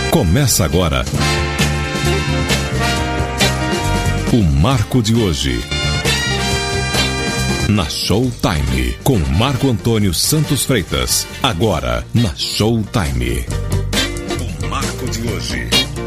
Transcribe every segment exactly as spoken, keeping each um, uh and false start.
Começa agora o Marco de Hoje, na Showtime, com Marco Antônio Santos Freitas. Agora, na Showtime. O Marco de Hoje.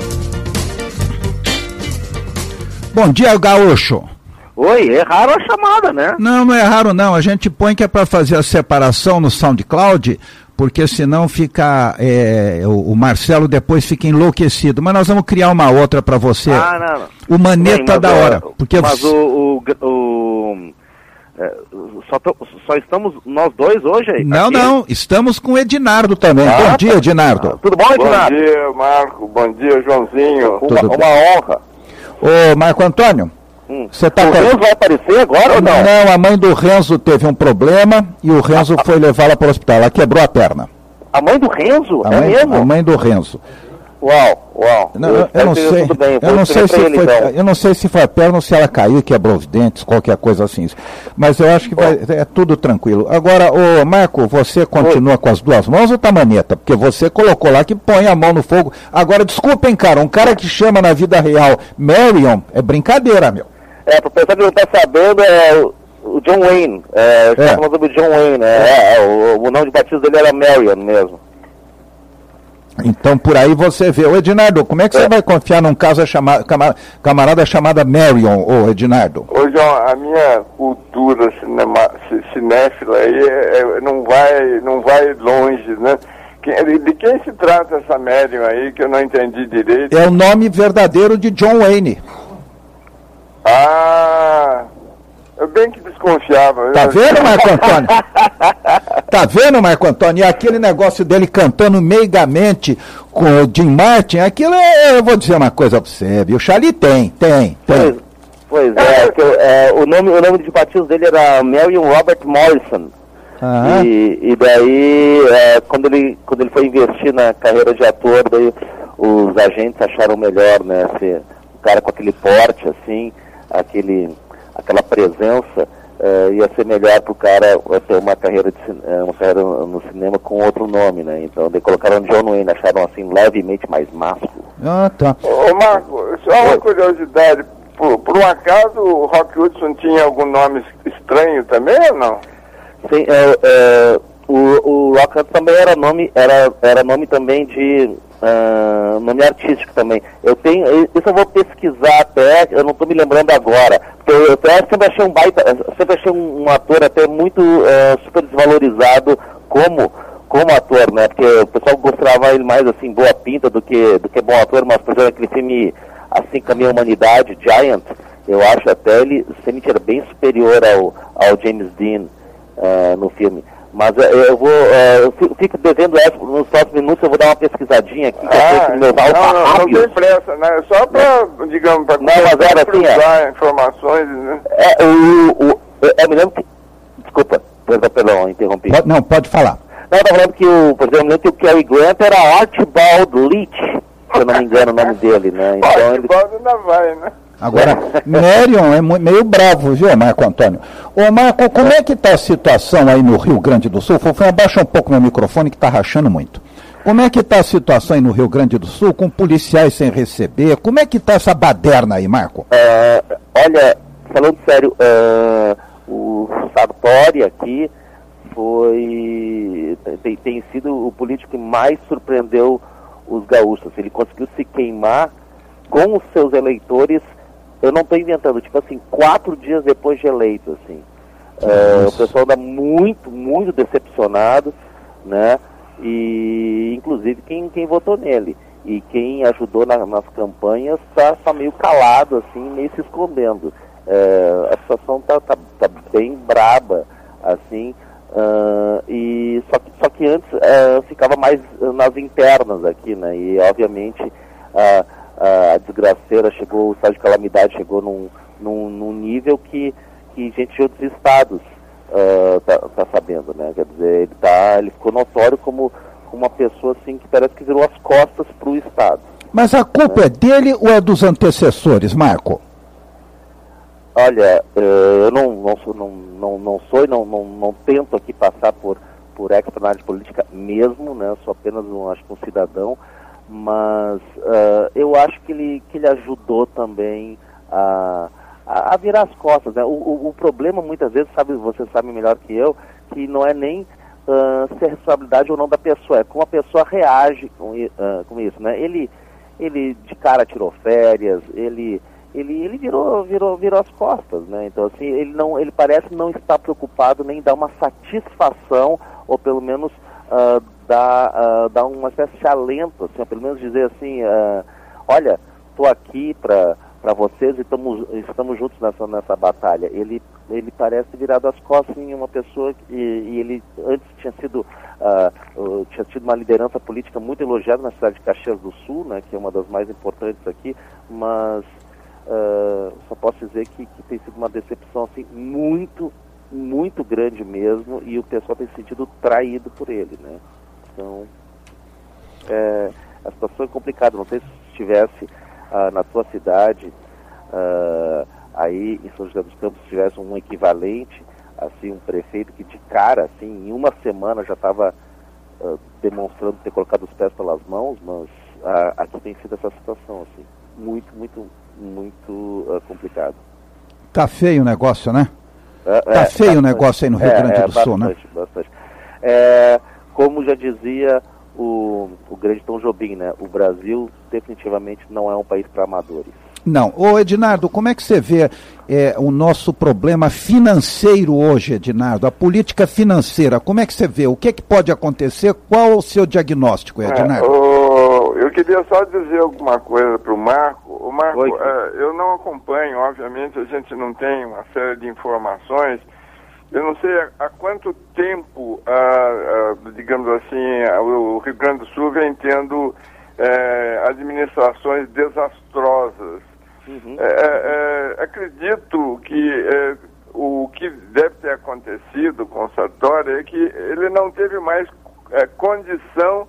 Bom dia, Gaúcho. Oi, erraram a chamada, né? Não, não erraram não. A gente põe que é para fazer a separação no SoundCloud, porque senão fica, é, o, o Marcelo depois fica enlouquecido. Mas nós vamos criar uma outra para você. Ah, não, não. O Maneta Bem, da é, hora. Porque mas você... o... o, o é, só, to, só estamos nós dois hoje aí? Não, aqui? não. Estamos com o Ednardo também. Ah, bom dia, Ednardo. Ah, tudo bom, Ednardo? Bom dia, Marco. Bom dia, Joãozinho. Uma, uma honra. Ô, Marco Antônio. Hum. Você tá o com... Renzo vai aparecer agora ou não? Não, a mãe do Renzo teve um problema e o Renzo foi levá-la para o hospital. Ela quebrou a perna. A mãe do Renzo? A é mãe, mesmo? A mãe do Renzo. Uau, uau. Não, eu, eu não sei. Tudo bem. Eu não sei se ele, foi. então. Eu não sei se foi a perna ou se ela caiu e quebrou os dentes, qualquer coisa assim. Mas eu acho que vai, é tudo tranquilo. Agora, ô Marco, você continua Oi. com as duas mãos ou tá maneta? Porque você colocou lá que põe a mão no fogo. Agora, desculpem, cara, um cara que chama na vida real Marion é brincadeira, meu. É, pro pessoal que não tá sabendo, é o John Wayne. É, a gente é. tá falando sobre o John Wayne, é, é, o, o nome de batismo dele era Marion mesmo. Então, por aí você vê. Ô, Ednardo, como é que é. você vai confiar num caso chama, camarada, camarada chamada Marion, ô, Ednardo? Ô, João, a minha cultura cinema, cinéfila aí é, é, não, vai, não vai longe, né? Quem, de quem se trata essa Marion aí, que eu não entendi direito? É o nome verdadeiro de John Wayne. Ah... Eu bem que desconfiava. Tá vendo, Marco Antônio? Tá vendo, Marco Antônio? E aquele negócio dele cantando meigamente com o Jim Martin, aquilo é, eu vou dizer uma coisa pra você, viu? O Charlie tem, tem, tem. Pois, pois é, que, é o, nome, o nome de batismo dele era Marion Robert Morrison. Ah. E, e daí, é, quando, ele, quando ele foi investir na carreira de ator, daí os agentes acharam melhor, né? Ser um cara com aquele porte, assim, aquele... aquela presença, uh, ia ser melhor para o cara ter uma carreira, de, uh, uma carreira no cinema com outro nome, né? Então, daí colocaram John Wayne, acharam assim, levemente mais másculo. Ah, tá. Ô, Marco, só uma Oi. curiosidade, por, por um acaso o Rock Hudson tinha algum nome estranho também ou não? Sim, é, é, o, o Rock Hudson também era nome, era, era nome também de... Uh, nome artístico também. Eu tenho, isso eu vou pesquisar até, eu não estou me lembrando agora, porque eu, eu, eu sempre achei um baita, sempre achei um, um ator até muito uh, super desvalorizado como, como ator, né? Porque o pessoal gostava ele mais assim, boa pinta do que, do que bom ator, mas por exemplo, aquele filme Assim Caminha a Humanidade, Giant, eu acho até ele sempre era bem superior ao, ao James Dean uh, no filme. Mas uh, eu vou, uh, eu fico devendo essa, nos próximos minutos eu vou dar uma pesquisadinha aqui, que ah, eu que meu não, não, não tem pressa, né? Só para, digamos, para cruzar informações, né? É, o, o, eu me lembro que, desculpa, perdão, perdão, interrompi. Pode, não, pode falar. Não, eu estava falando que o, por exemplo, que o Cary Grant era Archibald Leach, se eu não me engano o nome dele, né? Então, Archibald ele... ainda vai, né? Agora, Marion é meio bravo, viu, Marco Antônio? Ô, Marco, como é que está a situação aí no Rio Grande do Sul? Fofão, abaixa um pouco meu microfone que está rachando muito. Como é que está a situação aí no Rio Grande do Sul, com policiais sem receber? Como é que está essa baderna aí, Marco? Uh, olha, falando sério, uh, o Sartori aqui foi... Tem, tem sido o político que mais surpreendeu os gaúchos. Ele conseguiu se queimar com os seus eleitores. Eu não estou inventando, tipo assim, quatro dias depois de eleito, assim. Uh, o pessoal anda muito, muito decepcionado, né? E, inclusive, quem, quem votou nele. E quem ajudou na, nas campanhas está tá meio calado, assim, meio se escondendo. Uh, a situação tá, tá, tá bem braba, assim. Uh, e só, que, só que antes uh, ficava mais nas internas aqui, né? E, obviamente... Uh, a desgraceira chegou, o estado de calamidade chegou num, num, num nível que, que gente de outros estados uh, tá, tá sabendo, né? Quer dizer, ele, tá, ele ficou notório como uma pessoa assim que parece que virou as costas para o estado. Mas a culpa é. é dele ou é dos antecessores, Marco? Olha, uh, eu não, não sou, não, não, não sou e não, não, não tento aqui passar por, por expert na área de política mesmo, né? Eu sou apenas um, acho que um cidadão. mas uh, eu acho que ele, que ele ajudou também a, a, a virar as costas, né? O, o, o problema muitas vezes, sabe, você sabe melhor que eu, que não é nem uh, se é responsabilidade ou não da pessoa, é como a pessoa reage com, uh, com isso, né? Ele, ele de cara tirou férias, ele, ele, ele virou, virou, virou as costas, né? Então assim, ele, não, ele parece não estar preocupado nem em dar uma satisfação, ou pelo menos uh, dar, uh, dar uma espécie de alento, assim, pelo menos dizer assim, uh, olha, estou aqui para para vocês e estamos, estamos juntos nessa, nessa batalha. Ele, ele parece virado as costas em uma pessoa que, e ele antes tinha sido, uh, uh, tinha tido uma liderança política muito elogiada na cidade de Caxias do Sul, né, que é uma das mais importantes aqui, mas uh, só posso dizer que, que tem sido uma decepção assim, muito, muito grande mesmo, e o pessoal tem se sentido traído por ele, né? Então, é, a situação é complicada. Não sei se estivesse Uh, na sua cidade, uh, aí em São José dos Campos, tivesse um equivalente, assim, um prefeito que de cara, assim, em uma semana já estava uh, demonstrando ter colocado os pés pelas mãos, mas uh, aqui tem sido essa situação, assim, muito, muito, muito uh, complicado. Tá feio o negócio, né? Uh, tá é, feio o bastante, negócio aí no Rio é, Grande é, do Sul, bastante, né? Bastante. É, como já dizia O, o grande Tom Jobim, né? O Brasil definitivamente não é um país para amadores. Não. Ô Ednardo, como é que você vê é, o nosso problema financeiro hoje, Ednardo? A política financeira, como é que você vê? O que, é que pode acontecer? Qual é o seu diagnóstico, Ednardo? É, o, eu queria só dizer alguma coisa para o Marco. O Marco, é, eu não acompanho, obviamente, a gente não tem uma série de informações. Eu não sei há quanto tempo, ah, ah, digamos assim, o Rio Grande do Sul vem tendo eh, administrações desastrosas. Uhum. É, é, acredito que é, o que deve ter acontecido com o Sartori é que ele não teve mais é, condição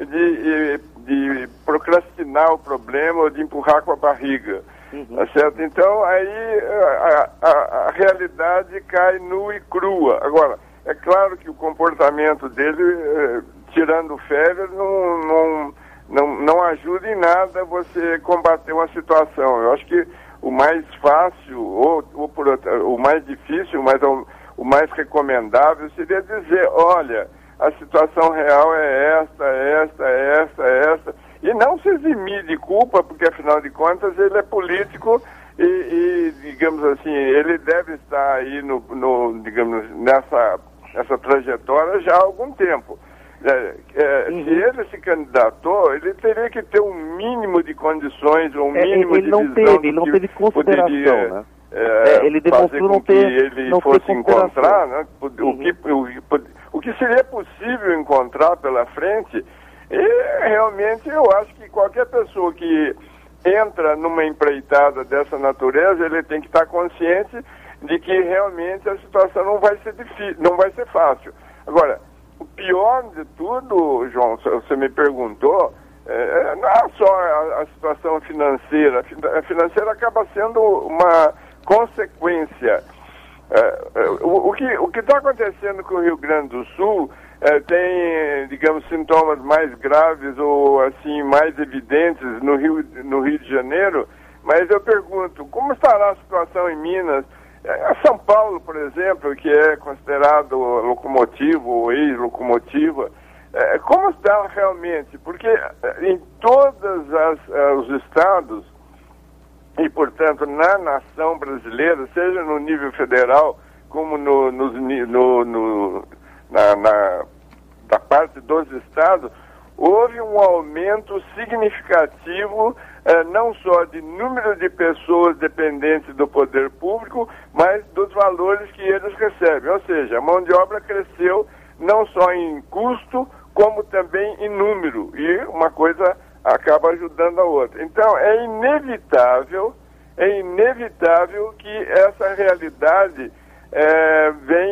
de, de procrastinar o problema ou de empurrar com a barriga. Uhum. Tá certo? Então, aí a, a, a realidade cai nua e crua. Agora, é claro que o comportamento dele, eh, tirando férias, não, não, não, não ajuda em nada você combater uma situação. Eu acho que o mais fácil, ou, ou por outra, o mais difícil, mas o, o mais recomendável seria dizer, olha, a situação real é esta, esta, esta, esta, e não se eximir de culpa, porque afinal de contas ele é político e, e digamos assim, ele deve estar aí no, no digamos, nessa, nessa trajetória já há algum tempo. É, é, uhum. Se ele se candidatou, ele teria que ter um mínimo de condições, um mínimo é, ele de não visão teve, ele não teve consideração, poderia, né? É, é, ele demonstrou não ter, ele não fosse ter encontrar, né? o, uhum. que, o, o que seria possível encontrar pela frente. E realmente eu acho que qualquer pessoa que entra numa empreitada dessa natureza, ele tem que estar consciente de que realmente a situação não vai ser difícil, não vai ser fácil. Agora, o pior de tudo, João, você me perguntou, é, não é só a, a situação financeira. A financeira acaba sendo uma consequência. É, é, o, o que o que está acontecendo com o Rio Grande do Sul é, tem, digamos, sintomas mais graves ou assim mais evidentes no Rio, no Rio de Janeiro, mas eu pergunto, como estará a situação em Minas? É, São Paulo, por exemplo, que é considerado locomotivo ou ex-locomotiva, é, como está realmente? Porque em todos os estados e, portanto, na nação brasileira, seja no nível federal como no, no, no, no, na, na, da parte dos estados, houve um aumento significativo, eh, não só de número de pessoas dependentes do poder público, mas dos valores que eles recebem. Ou seja, a mão de obra cresceu não só em custo, como também em número. E uma coisa acaba ajudando a outra. Então, é inevitável, é inevitável que essa realidade é,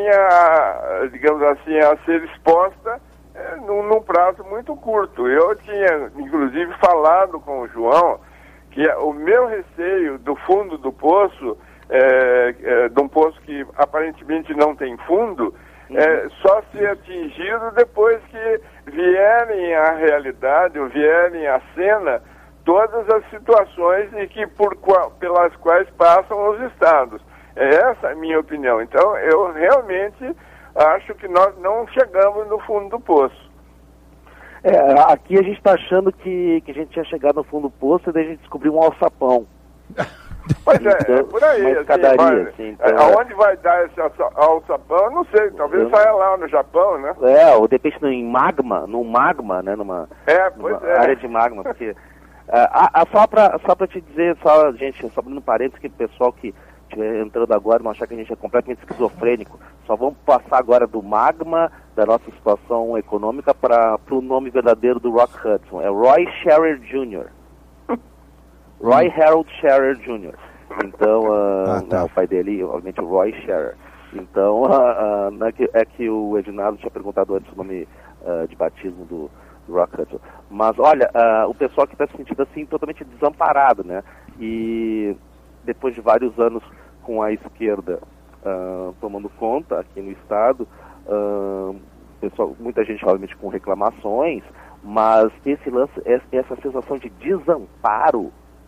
venha, digamos assim, a ser exposta é, num, num prazo muito curto. Eu tinha, inclusive, falado com o João que o meu receio do fundo do poço, é, é, de um poço que aparentemente não tem fundo, é, só ser atingido depois que vierem à realidade, ou vierem à cena, todas as situações e que por qual, pelas quais passam os estados. É essa a minha opinião. Então, eu realmente acho que nós não chegamos no fundo do poço. É, aqui a gente está achando que, que a gente tinha chegado no fundo do poço e daí a gente descobriu um alçapão. Pois é, então, é por aí. Uma escadaria, assim, assim, então, aonde é... vai dar esse alçapão, não sei, talvez eu... saia lá no Japão, né? É, ou de repente em magma, no magma, né, numa, é, pois numa é. área de magma, porque... uh, a, a, só para só pra te dizer, só, gente, só abrindo parênteses, que o pessoal que estiver entrando agora não achar que a gente é completamente esquizofrênico, só vamos passar agora do magma, da nossa situação econômica, para o nome verdadeiro do Rock Hudson, é Roy Scherer Júnior Roy Harold Scherer Júnior Então, uh, ah, tá. né, o pai dele, obviamente, o Roy Scherer. Então, uh, uh, é, que, é que o Edinardo tinha perguntado antes o nome uh, de batismo do, do Rock Hudson. Mas, olha, uh, o pessoal que está se sentindo assim, totalmente desamparado, né? E depois de vários anos com a esquerda uh, tomando conta aqui no Estado, uh, pessoal, muita gente, obviamente, com reclamações, mas esse lance, essa sensação de desamparo,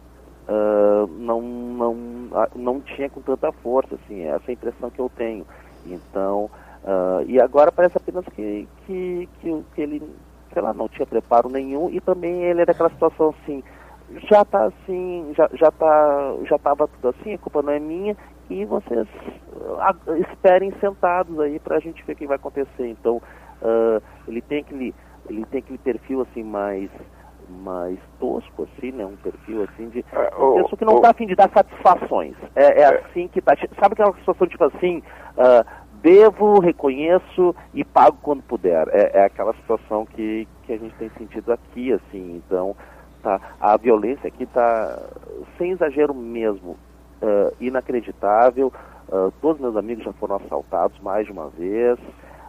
Uh, não, não, não tinha com tanta força, assim, essa é a impressão que eu tenho. Então, uh, e agora parece apenas que, que, que, que ele, sei lá, não tinha preparo nenhum, e também ele é daquela situação assim, já tá assim, já, já tá, já tava tudo assim, a culpa não é minha, e vocês uh, esperem sentados aí pra gente ver o que vai acontecer. Então, uh, ele tem aquele, ele tem aquele perfil assim mais... mais tosco, assim, né? Um perfil, assim, de... É, uma pessoa que não está a fim de dar satisfações. É, é, é assim que tá... Sabe aquela situação, tipo assim, uh, devo, reconheço e pago quando puder. É, é aquela situação que, que a gente tem sentido aqui, assim. Então, tá, a violência aqui está, sem exagero mesmo, uh, inacreditável. Uh, todos meus amigos já foram assaltados mais de uma vez.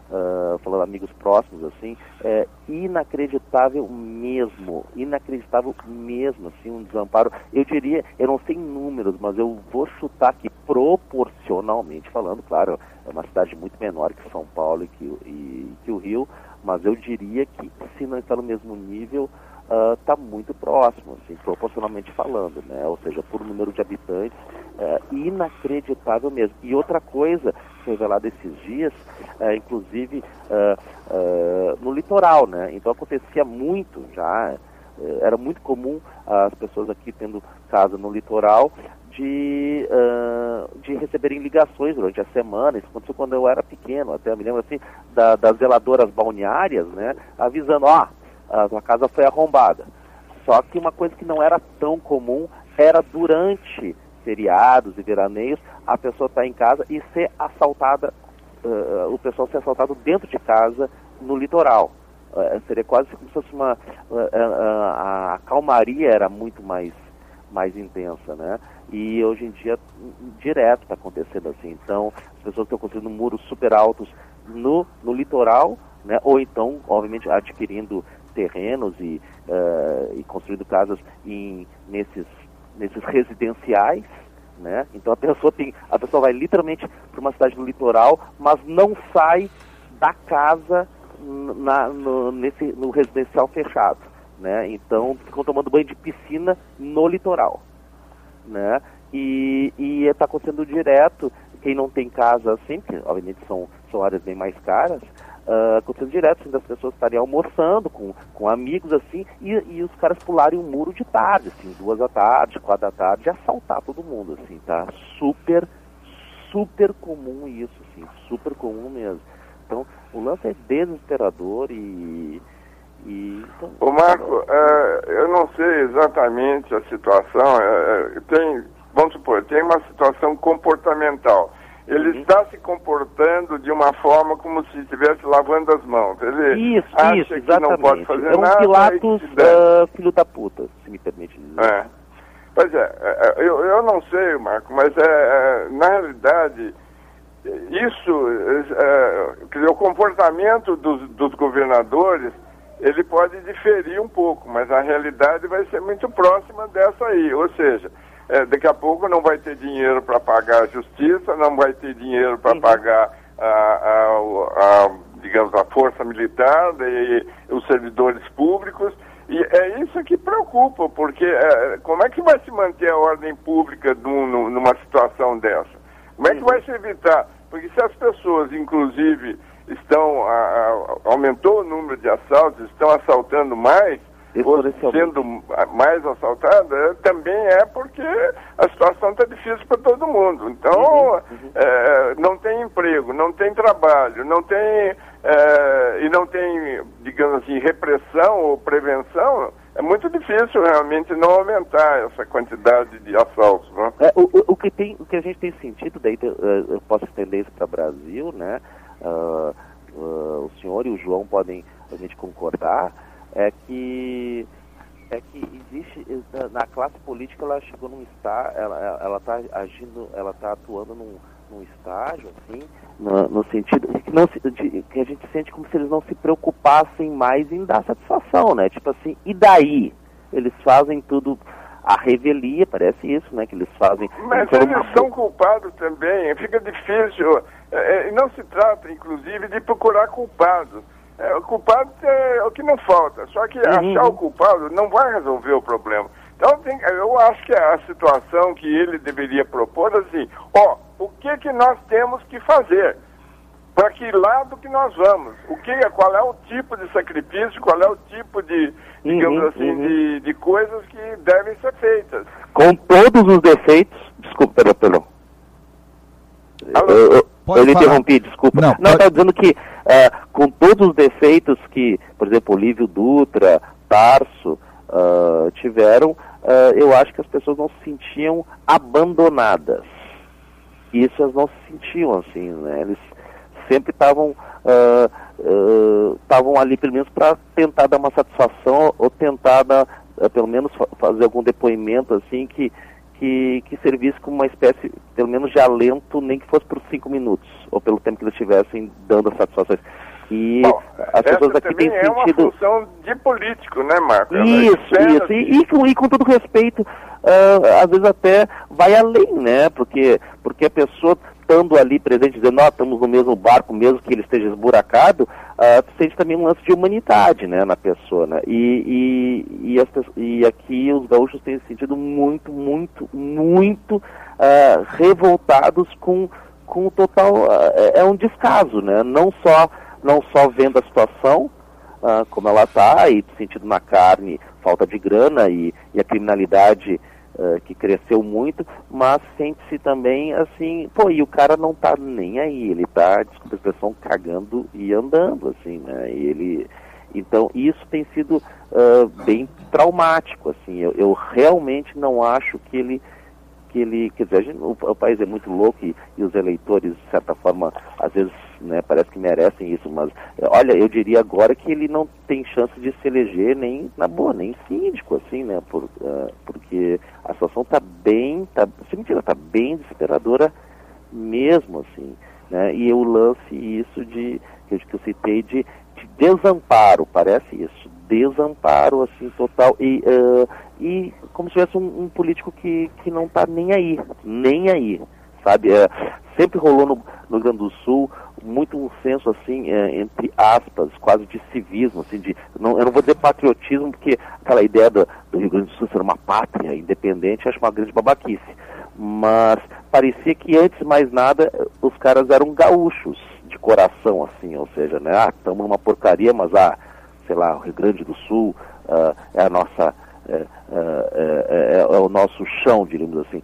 Uh, falando amigos próximos, assim, é inacreditável mesmo, inacreditável mesmo, assim, um desamparo. Eu diria, eu não sei em números, mas eu vou chutar que proporcionalmente falando, claro, é uma cidade muito menor que São Paulo e que, e, que o Rio, mas eu diria que se não está no mesmo nível, está uh, muito próximo, assim, proporcionalmente falando, né? Ou seja, por número de habitantes, é inacreditável mesmo. E outra coisa revelada esses dias, é, inclusive uh, uh, no litoral, né? Então acontecia muito já, uh, era muito comum as pessoas aqui tendo casa no litoral de, uh, de receberem ligações durante a semana. Isso aconteceu quando eu era pequeno, até me lembro assim, da, das zeladoras balneárias, né? Avisando, ó, a tua casa foi arrombada. Só que uma coisa que não era tão comum era durante feriados e veraneios, a pessoa estar tá em casa e ser assaltada, uh, o pessoal ser assaltado dentro de casa no litoral. Uh, seria quase como se fosse uma... Uh, uh, uh, a calmaria era muito mais, mais intensa, né? E hoje em dia, direto está acontecendo assim. Então, as pessoas estão construindo muros super altos no, no litoral, né? Ou então, obviamente, adquirindo terrenos e, uh, e construindo casas em, nesses, nesses residenciais, né? Então a pessoa tem, a pessoa vai literalmente para uma cidade do litoral, mas não sai da casa na, no, nesse, no residencial fechado, né? Então ficam tomando banho de piscina no litoral, né? E está acontecendo direto. Quem não tem casa assim, que obviamente são, são áreas bem mais caras, Uh, acontecendo direto, assim, das pessoas estarem almoçando com, com amigos, assim, e, e os caras pularem um muro de tarde, assim, duas da tarde, quatro da tarde, e assaltar todo mundo, assim, tá? Super, super comum isso, assim, super comum mesmo. Então, o lance é desesperador e... e então, Ô Marco, é, eu não sei exatamente a situação, é, tem, vamos supor, tem uma situação comportamental. Ele uhum. está se comportando de uma forma como se estivesse lavando as mãos. Ele isso, acha isso, que exatamente. não pode fazer é um nada. Pilatos uh, filho da puta, se me permite dizer. É. Pois é, eu, eu não sei, Marco, mas é, é, na realidade, isso, é, quer dizer, o comportamento dos, dos governadores, ele pode diferir um pouco, mas a realidade vai ser muito próxima dessa aí, ou seja... É, daqui a pouco não vai ter dinheiro para pagar a justiça, não vai ter dinheiro para uhum. pagar a, a, a digamos, a força militar e os servidores públicos. E é isso que preocupa, porque é, como é que vai se manter a ordem pública num, numa situação dessa? Como é que vai se evitar? Porque se as pessoas, inclusive, estão a, a, aumentou o número de assaltos, estão assaltando mais, ou sendo mais assaltada, também é porque a situação está difícil para todo mundo. Então, uhum, uhum. É, não tem emprego, não tem trabalho, não tem, é, e não tem, digamos assim, repressão ou prevenção, é muito difícil realmente não aumentar essa quantidade de assaltos. Né? É, o, o, o, que tem, o que a gente tem sentido, daí eu posso estender isso para o Brasil, né? Uh, uh, o senhor e o João podem a gente concordar, é que é que existe na classe política, ela chegou num estágio, ela ela está agindo, ela está atuando num, num estágio assim, no, no sentido de que, não se, de, que a gente sente como se eles não se preocupassem mais em dar satisfação, né? Tipo assim, e daí eles fazem tudo à revelia, parece isso, né? Que eles fazem. Mas eles uma... são culpados também. Fica difícil. É, não se trata, inclusive, de procurar culpados. É, o culpado é o que não falta, só que uhum. achar o culpado não vai resolver o problema. Então, tem, eu acho que a situação que ele deveria propor é assim, ó, o que que nós temos que fazer? Para que lado que nós vamos? O que, qual é o tipo de sacrifício, qual é o tipo de, digamos uhum, assim, uhum. De, de coisas que devem ser feitas? Com todos os defeitos, desculpa, pelo pelo. Eu, eu, eu lhe interrompi, desculpa. Não, não pode... tá dizendo que uh, com todos os defeitos que, por exemplo, Olívio Dutra, Tarso uh, tiveram, uh, eu acho que as pessoas não se sentiam abandonadas. Isso elas não se sentiam assim, né? Eles sempre estavam estavam uh, uh, ali pelo menos para tentar dar uma satisfação ou tentar dar, uh, pelo menos fa fazer algum depoimento assim que Que, que servisse como uma espécie, pelo menos de alento, nem que fosse por cinco minutos, ou pelo tempo que eles estivessem dando as satisfações. E Bom, as pessoas aqui têm é sentido... é uma função de político, né, Marco? Isso, isso. E, e, com, e com todo respeito, uh, às vezes até vai além, né? Porque, porque a pessoa estando ali presente, dizendo, nós estamos no mesmo barco, mesmo que ele esteja esburacado, uh, sente também um lance de humanidade, né, na pessoa, né? E, e, e, as, e aqui os gaúchos têm se sentido muito, muito, muito uh, revoltados com, com o total... Uh, é um descaso, né? Não só, não só vendo a situação, uh, como ela está, e sentido na carne, falta de grana e, e a criminalidade... Uh, que cresceu muito, mas sente-se também assim, pô, e o cara não tá nem aí, ele tá, desculpa a expressão, cagando e andando, assim, né, e ele, então, isso tem sido uh, bem traumático, assim, eu, eu realmente não acho que ele, que ele, quer dizer, a gente, o, o país é muito louco e, e os eleitores, de certa forma, às vezes, né, parece que merecem isso, mas, olha, eu diria agora que ele não tem chance de se eleger nem, na boa, nem síndico, assim, né, por, uh, porque a situação está bem, tá, sem mentira, está bem desesperadora mesmo, assim, né, e eu lance isso de, que eu citei, de, de desamparo, parece isso, desamparo, assim, total, e, uh, e como se tivesse um, um político que, que não está nem aí, nem aí, sabe, uh, sempre rolou no, no Rio Grande do Sul muito um senso, assim, é, entre aspas, quase de civismo, assim, de, não, eu não vou dizer patriotismo, porque aquela ideia do, do Rio Grande do Sul ser uma pátria independente, eu acho uma grande babaquice, mas parecia que antes de mais nada, os caras eram gaúchos, de coração, assim, ou seja, né, ah, estamos numa porcaria, mas, ah, sei lá, o Rio Grande do Sul uh, é a nossa, é, é, é, é o nosso chão, diríamos assim,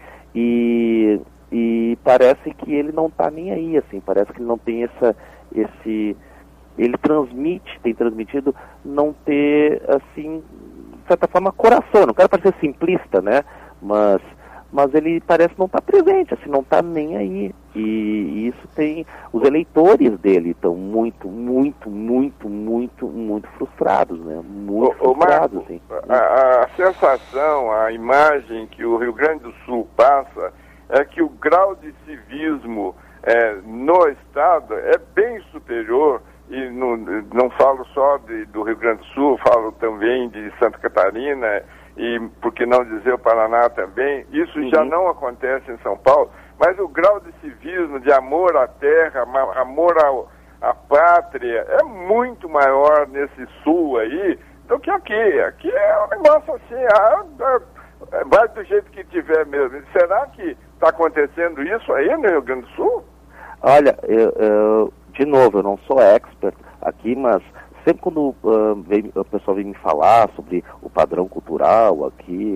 e... E parece que ele não está nem aí, assim, parece que ele não tem essa, esse, ele transmite, tem transmitido não ter, assim, de certa forma, coração, eu não quero parecer simplista, né, mas, mas ele parece não estar tá presente, assim, não está nem aí, e, e isso tem, os eleitores dele estão muito, muito, muito, muito, muito frustrados, né, muito ô, frustrados, ô Marco, assim. A, a sensação, a imagem que o Rio Grande do Sul passa é que o grau de civismo é, no Estado é bem superior, e no, não falo só de, do Rio Grande do Sul, falo também de Santa Catarina, e por que não dizer o Paraná também, isso uhum. já não acontece em São Paulo, mas o grau de civismo, de amor à terra, amor ao, a pátria é muito maior nesse sul aí do que aqui. Aqui é um negócio assim, ah, vai do jeito que tiver mesmo. Será que está acontecendo isso aí no Rio Grande do Sul? Olha, eu, eu, de novo, eu não sou expert aqui, mas sempre quando uh, vem, o pessoal vem me falar sobre o padrão cultural aqui,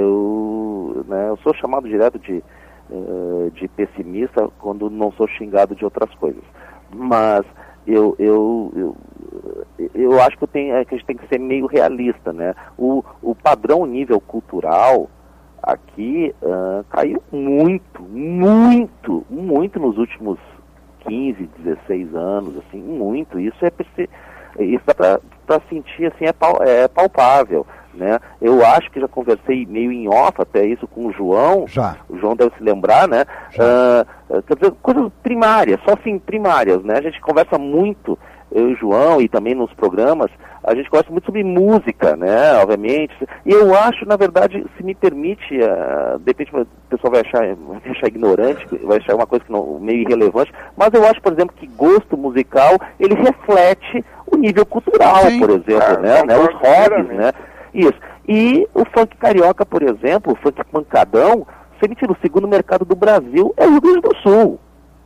eu, né, eu sou chamado direto de, uh, de pessimista quando não sou xingado de outras coisas. Mas eu, eu, eu, eu acho que, eu tenho, que a gente tem que ser meio realista, né? O, o padrão nível cultural aqui uh, caiu muito, muito, muito nos últimos quinze, dezesseis anos, assim, muito. Isso é isso dá para sentir, assim, é, pal, é palpável, né? Eu acho que já conversei meio em off até isso com o João. Já. O João deve se lembrar, né? Uh, quer dizer, coisas primárias, só assim, primárias, né? A gente conversa muito, eu e o João, e também nos programas, a gente gosta muito sobre música, né, obviamente, e eu acho, na verdade, se me permite, uh, de repente o pessoal vai achar, vai achar ignorante, vai achar uma coisa que não, meio irrelevante, mas eu acho, por exemplo, que gosto musical, ele reflete o nível cultural, Sim. por exemplo, ah, né, né, os hobbies, né, isso. E o funk carioca, por exemplo, o funk pancadão, se ele tira o segundo mercado do Brasil, é o Rio Grande do Sul,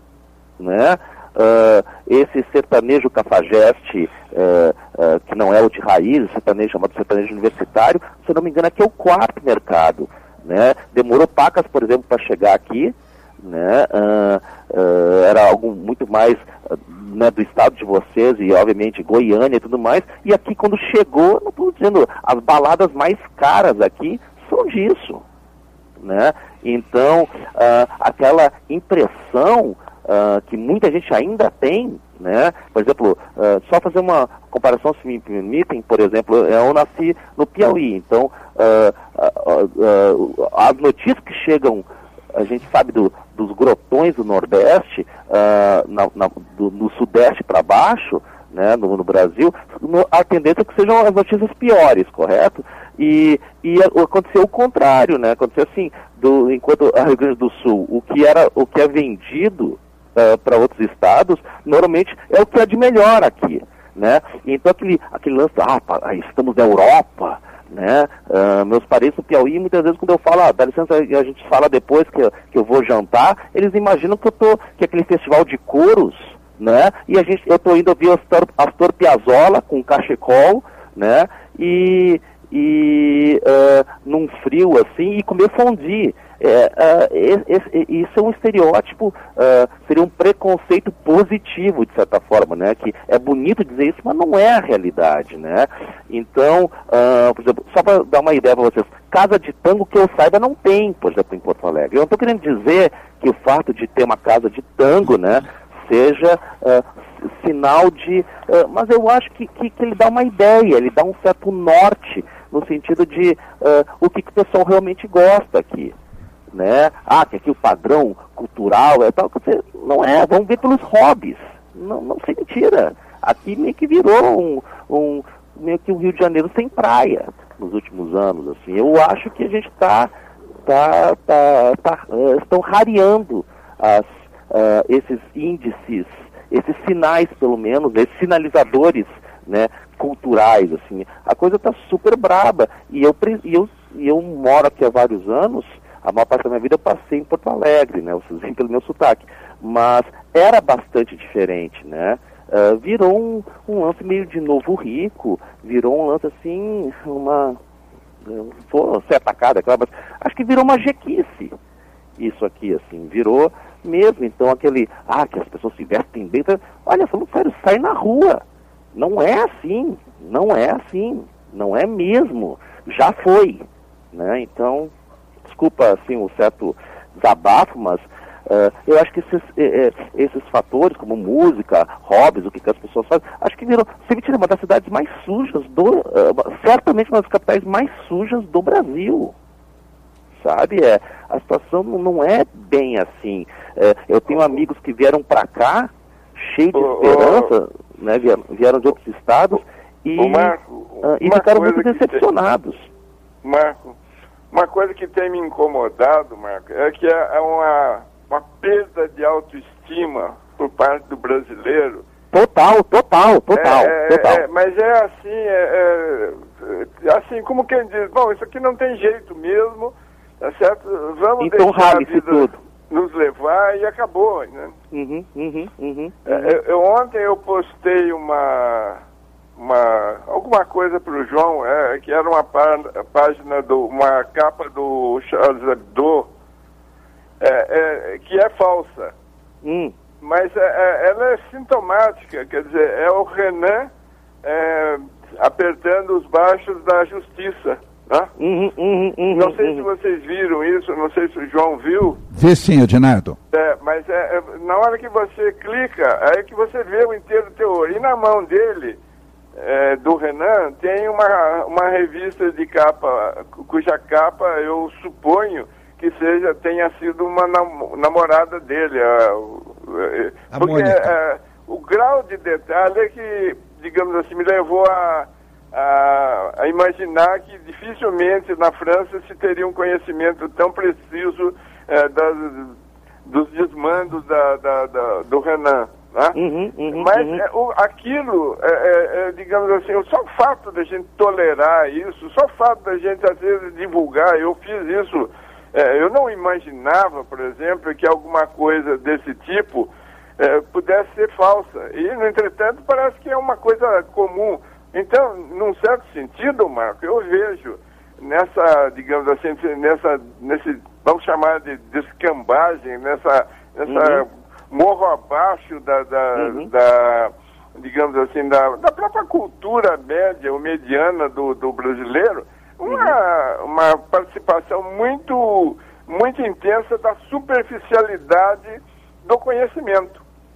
né. Uh, esse sertanejo cafajeste, uh, uh, que não é o de raiz, sertanejo chamado sertanejo universitário, se eu não me engano, aqui é o quarto mercado, né? Demorou pacas, por exemplo, para chegar aqui, né? Uh, uh, era algo muito mais uh, né, do estado de vocês e, obviamente, Goiânia e tudo mais, e aqui quando chegou, não estou dizendo, as baladas mais caras aqui são disso, né? Então, uh, aquela impressão Uh, que muita gente ainda tem, né? Por exemplo, uh, só fazer uma comparação, se me permitem, por exemplo, eu nasci no Piauí, então uh, uh, uh, uh, as notícias que chegam, a gente sabe do, dos grotões do Nordeste, uh, na, na, do, no Sudeste para baixo, né, no, no Brasil, no, a tendência é que sejam as notícias piores, correto? E, e aconteceu o contrário, né? Aconteceu assim, do, enquanto a Rio Grande do Sul, o que, era, o que é vendido Uh, para outros estados, normalmente é o que é de melhor aqui, né? Então aquele, aquele lance, ah, pá, estamos na Europa, né? Uh, meus parentes no Piauí, muitas vezes quando eu falo, ah, dá licença, a gente fala depois que, que eu vou jantar, eles imaginam que eu tô, que é aquele festival de coros, né? E a gente, eu tô indo ouvir Astor, Astor Piazzolla com cachecol, né? E, e uh, num frio assim, e comer fondue. É, uh, esse, isso é um estereótipo, uh, seria um preconceito positivo, de certa forma, né? Que é bonito dizer isso, mas não é a realidade, né? Então, uh, por exemplo, só para dar uma ideia para vocês, casa de tango que eu saiba não tem, por exemplo, em Porto Alegre. Eu não estou querendo dizer que o fato de ter uma casa de tango, né, seja uh, sinal de... Uh, mas eu acho que, que, que ele dá uma ideia, ele dá um certo norte, no sentido de uh, o que, que o pessoal realmente gosta aqui. Né? Ah, que aqui o padrão cultural é tal, não é, vamos ver pelos hobbies, não, não se mentira, aqui meio que virou um, um, meio que um Rio de Janeiro sem praia nos últimos anos, assim, eu acho que a gente está, tá, tá, tá, uh, estão rareando as, uh, esses índices, esses sinais pelo menos, esses sinalizadores, né, culturais, assim, a coisa está super braba, e eu, e eu, e eu moro aqui há vários anos. A maior parte da minha vida eu passei em Porto Alegre, né? Vocês veem pelo meu sotaque. Mas era bastante diferente, né? Uh, virou um, um lance meio de novo rico, virou um lance assim, uma... Vou ser atacado, é claro, mas acho que virou uma jequice isso aqui, assim, virou mesmo. Então aquele, ah, que as pessoas se vestem bem, então, olha, falando sério, sai na rua. Não é assim, não é assim, não é mesmo. Já foi, né? Então... Desculpa, assim, um certo desabafo, mas uh, eu acho que esses, eh, esses fatores, como música, hobbies, o que, que as pessoas fazem, acho que viram, Cevitina é uma das cidades mais sujas, do, uh, certamente uma das capitais mais sujas do Brasil, sabe? É, a situação não é bem assim. É, eu tenho amigos que vieram para cá, cheios de esperança, oh, né, vieram, vieram de outros estados, e, oh, Marco, uh, e ficaram muito decepcionados. Tem... Marco, uma coisa que tem me incomodado, Marco, é que é uma, uma perda de autoestima por parte do brasileiro Total, total, total, é, total. É, mas é assim, é, é, assim, como quem diz, bom, isso aqui não tem jeito mesmo, tá certo? Vamos então, deixar a vida tudo. nos levar e acabou, né? Uhum, uhum, uhum, uhum. É, eu, ontem eu postei uma, uma alguma coisa para o João, é, que era uma pá, página, do, uma capa do Charles Hebdo, é, é, que é falsa. Hum. Mas é, é, ela é sintomática, quer dizer, é o Renan é, apertando os baixos da justiça. Né? Uhum, uhum, uhum, não sei uhum. se vocês viram isso, não sei se o João viu. Vê sim, Ednardo. É, mas é, é, na hora que você clica, é que você vê o inteiro teor. E na mão dele, é, do Renan, tem uma, uma revista de capa, cuja capa eu suponho que seja, tenha sido uma nam- namorada dele. A, a porque é, o grau de detalhe é que, digamos assim, me levou a, a, a imaginar que dificilmente na França se teria um conhecimento tão preciso é, das, dos desmandos da, da, da, do Renan. Né? Uhum, uhum, Mas uhum. É, o, aquilo, é, é, é, digamos assim, só o fato da gente tolerar isso, só o fato da gente às vezes divulgar, eu fiz isso. É, eu não imaginava, por exemplo, que alguma coisa desse tipo é, pudesse ser falsa. E, no entretanto, parece que é uma coisa comum. Então, num certo sentido, Marco, eu vejo nessa, digamos assim, nessa, nesse, vamos chamar de descambagem, nessa, nessa uhum. morro abaixo da, da, uhum. da digamos assim, da, da própria cultura média ou mediana do, do brasileiro, Uma, uma participação muito, muito intensa da superficialidade do conhecimento.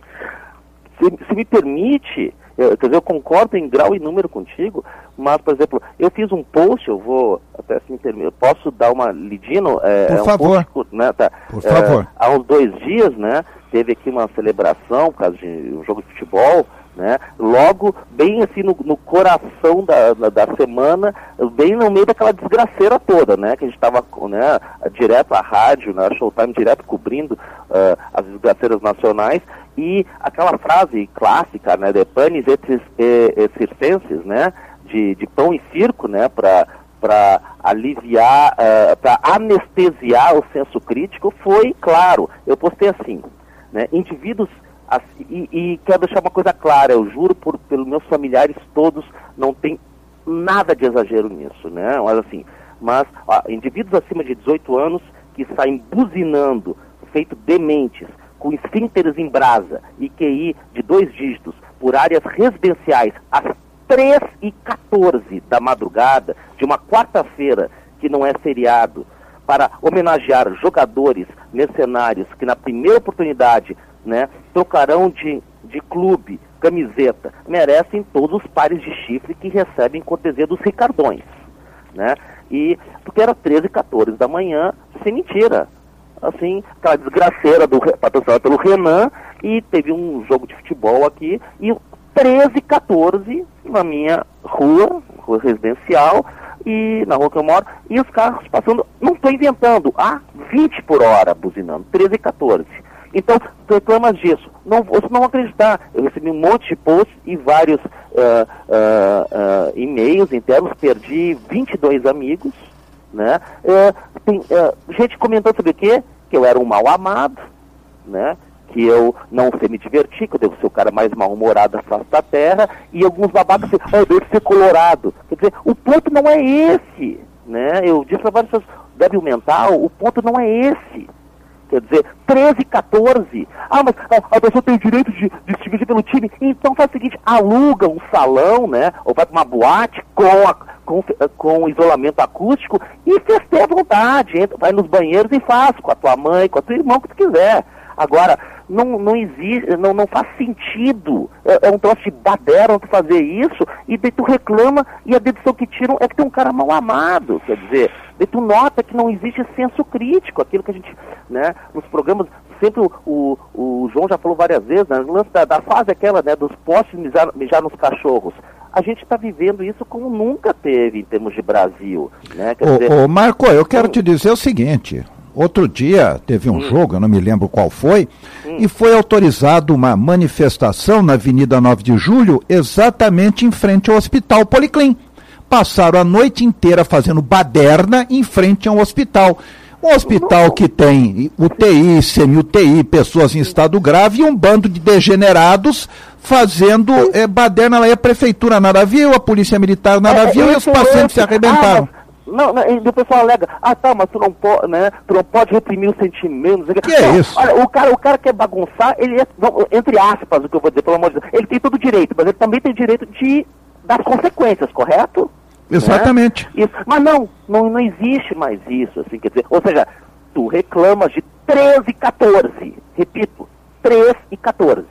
Se, se me permite, eu, quer dizer, eu concordo em grau e número contigo, mas, por exemplo, eu fiz um post, eu vou, até se me permite, eu posso dar uma lidinha? É, por é um favor, post, né, tá, por é, favor. Há uns dois dias, né, teve aqui uma celebração, por causa de um jogo de futebol, né? Logo, bem assim no, no coração da, da, da semana, bem no meio daquela desgraceira toda, né? Que a gente estava, né, direto à rádio, na Showtime, direto cobrindo uh, as desgraceiras nacionais, e aquela frase clássica, né, de panis et, et circenses, né? De, de pão e circo, né? Para para aliviar, uh, para anestesiar o senso crítico, foi claro. Eu postei assim, né? Indivíduos Assim, e, e quero deixar uma coisa clara, eu juro por, pelos meus familiares todos, não tem nada de exagero nisso, né? Mas assim, mas ó, indivíduos acima de dezoito anos que saem buzinando, feito dementes, com esfínteres em brasa e Q I de dois dígitos por áreas residenciais às três e quatorze da madrugada de uma quarta-feira que não é feriado, para homenagear jogadores mercenários que na primeira oportunidade, né, trocarão de, de clube, camiseta, merecem todos os pares de chifre que recebem cortesia dos Ricardões, né? E porque era treze e quatorze da manhã, sem mentira, assim, aquela desgraceira do, patrocinada pelo Renan, e teve um jogo de futebol aqui, e treze e quatorze na minha rua, rua residencial, e na rua que eu moro, e os carros passando, não estou inventando, a vinte por hora buzinando, treze e quatorze. Então, tu reclamas disso. Não, você não vai acreditar. Eu recebi um monte de posts e vários uh, uh, uh, e-mails internos. Perdi vinte e dois amigos, né? Uh, tem uh, gente comentando sobre o quê? Que eu era um mal amado, né? Que eu não sei me divertir, que eu devo ser o cara mais mal-humorado da face da terra. E alguns babacas assim, oh, eu devo ser colorado. Quer dizer, o ponto não é esse, né? Eu disse para várias pessoas, débil mental, o ponto não é esse. Quer dizer, treze e quatorze. Ah, mas a, a pessoa tem o direito de, de se dividir pelo time. Então faz o seguinte, aluga um salão, né? Ou vai para uma boate com, a, com, com isolamento acústico e festeja à vontade. Entra, vai nos banheiros e faz com a tua mãe, com a tua irmã, o que tu quiser. Agora, não, não existe, não, não faz sentido. É, é um troço de baderna tu fazer isso, e daí tu reclama, e a dedução que tiram é que tem um cara mal amado. Quer dizer, daí tu nota que não existe senso crítico, aquilo que a gente, né, nos programas, sempre o, o, o João já falou várias vezes, né, no lance da, da fase aquela, né, dos postes mijar, mijar nos cachorros. A gente está vivendo isso como nunca teve em termos de Brasil, né? Quer ô, dizer, ô, Marco, eu quero te dizer o seguinte, outro dia teve um hum. jogo, eu não me lembro qual foi, hum. e foi autorizado uma manifestação na Avenida nove de julho, exatamente em frente ao Hospital Policlin. Passaram a noite inteira fazendo baderna em frente ao hospital. Um hospital que tem U T I, semi-U T I, pessoas em estado grave e um bando de degenerados fazendo é, baderna. Lá, a prefeitura nada viu, a polícia militar nada é, viu e os pacientes se arrebentaram. Ah, não, não, e o pessoal alega, ah tá, mas tu não pode, né, tu não pode reprimir os sentimentos. Que é não, isso? Olha, o cara, o cara quer bagunçar, ele é, não, entre aspas, o que eu vou dizer, pelo amor de Deus, ele tem todo o direito, mas ele também tem direito de das consequências, correto? Exatamente. Né? Isso. Mas não, não, não existe mais isso, assim, quer dizer, ou seja, tu reclamas de treze e quatorze, repito, treze e quatorze,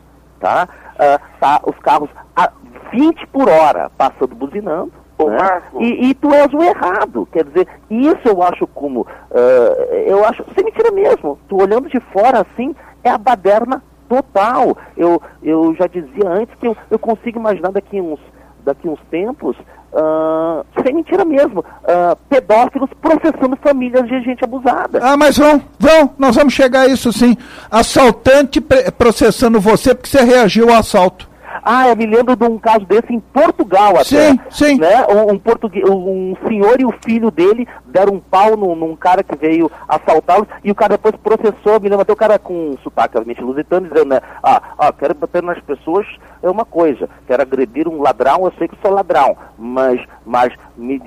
tá? Uh, tá, os carros a vinte por hora passando buzinando, Ô, né? Marco. E, e tu és o errado, quer dizer, isso eu acho como, uh, eu acho, sem mentira mesmo, tu olhando de fora assim, é a baderna total. Eu, eu já dizia antes que eu, eu consigo imaginar daqui uns, daqui uns tempos, Uh, sem mentira mesmo, uh, pedófilos processando famílias de gente abusada. Ah, mas vão, vão, nós vamos chegar a isso sim. Assaltante processando você porque você reagiu ao assalto. Ah, eu me lembro de um caso desse em Portugal até. Sim, sim. Né? Um, um, português, um senhor e o filho dele deram um pau num, num cara que veio assaltá-los e o cara depois processou, me lembro até o cara com um sotaque, obviamente, lusitano, dizendo, né, ah, ah, quero bater nas pessoas é uma coisa, quero agredir um ladrão, eu sei que sou ladrão, mas, mas me,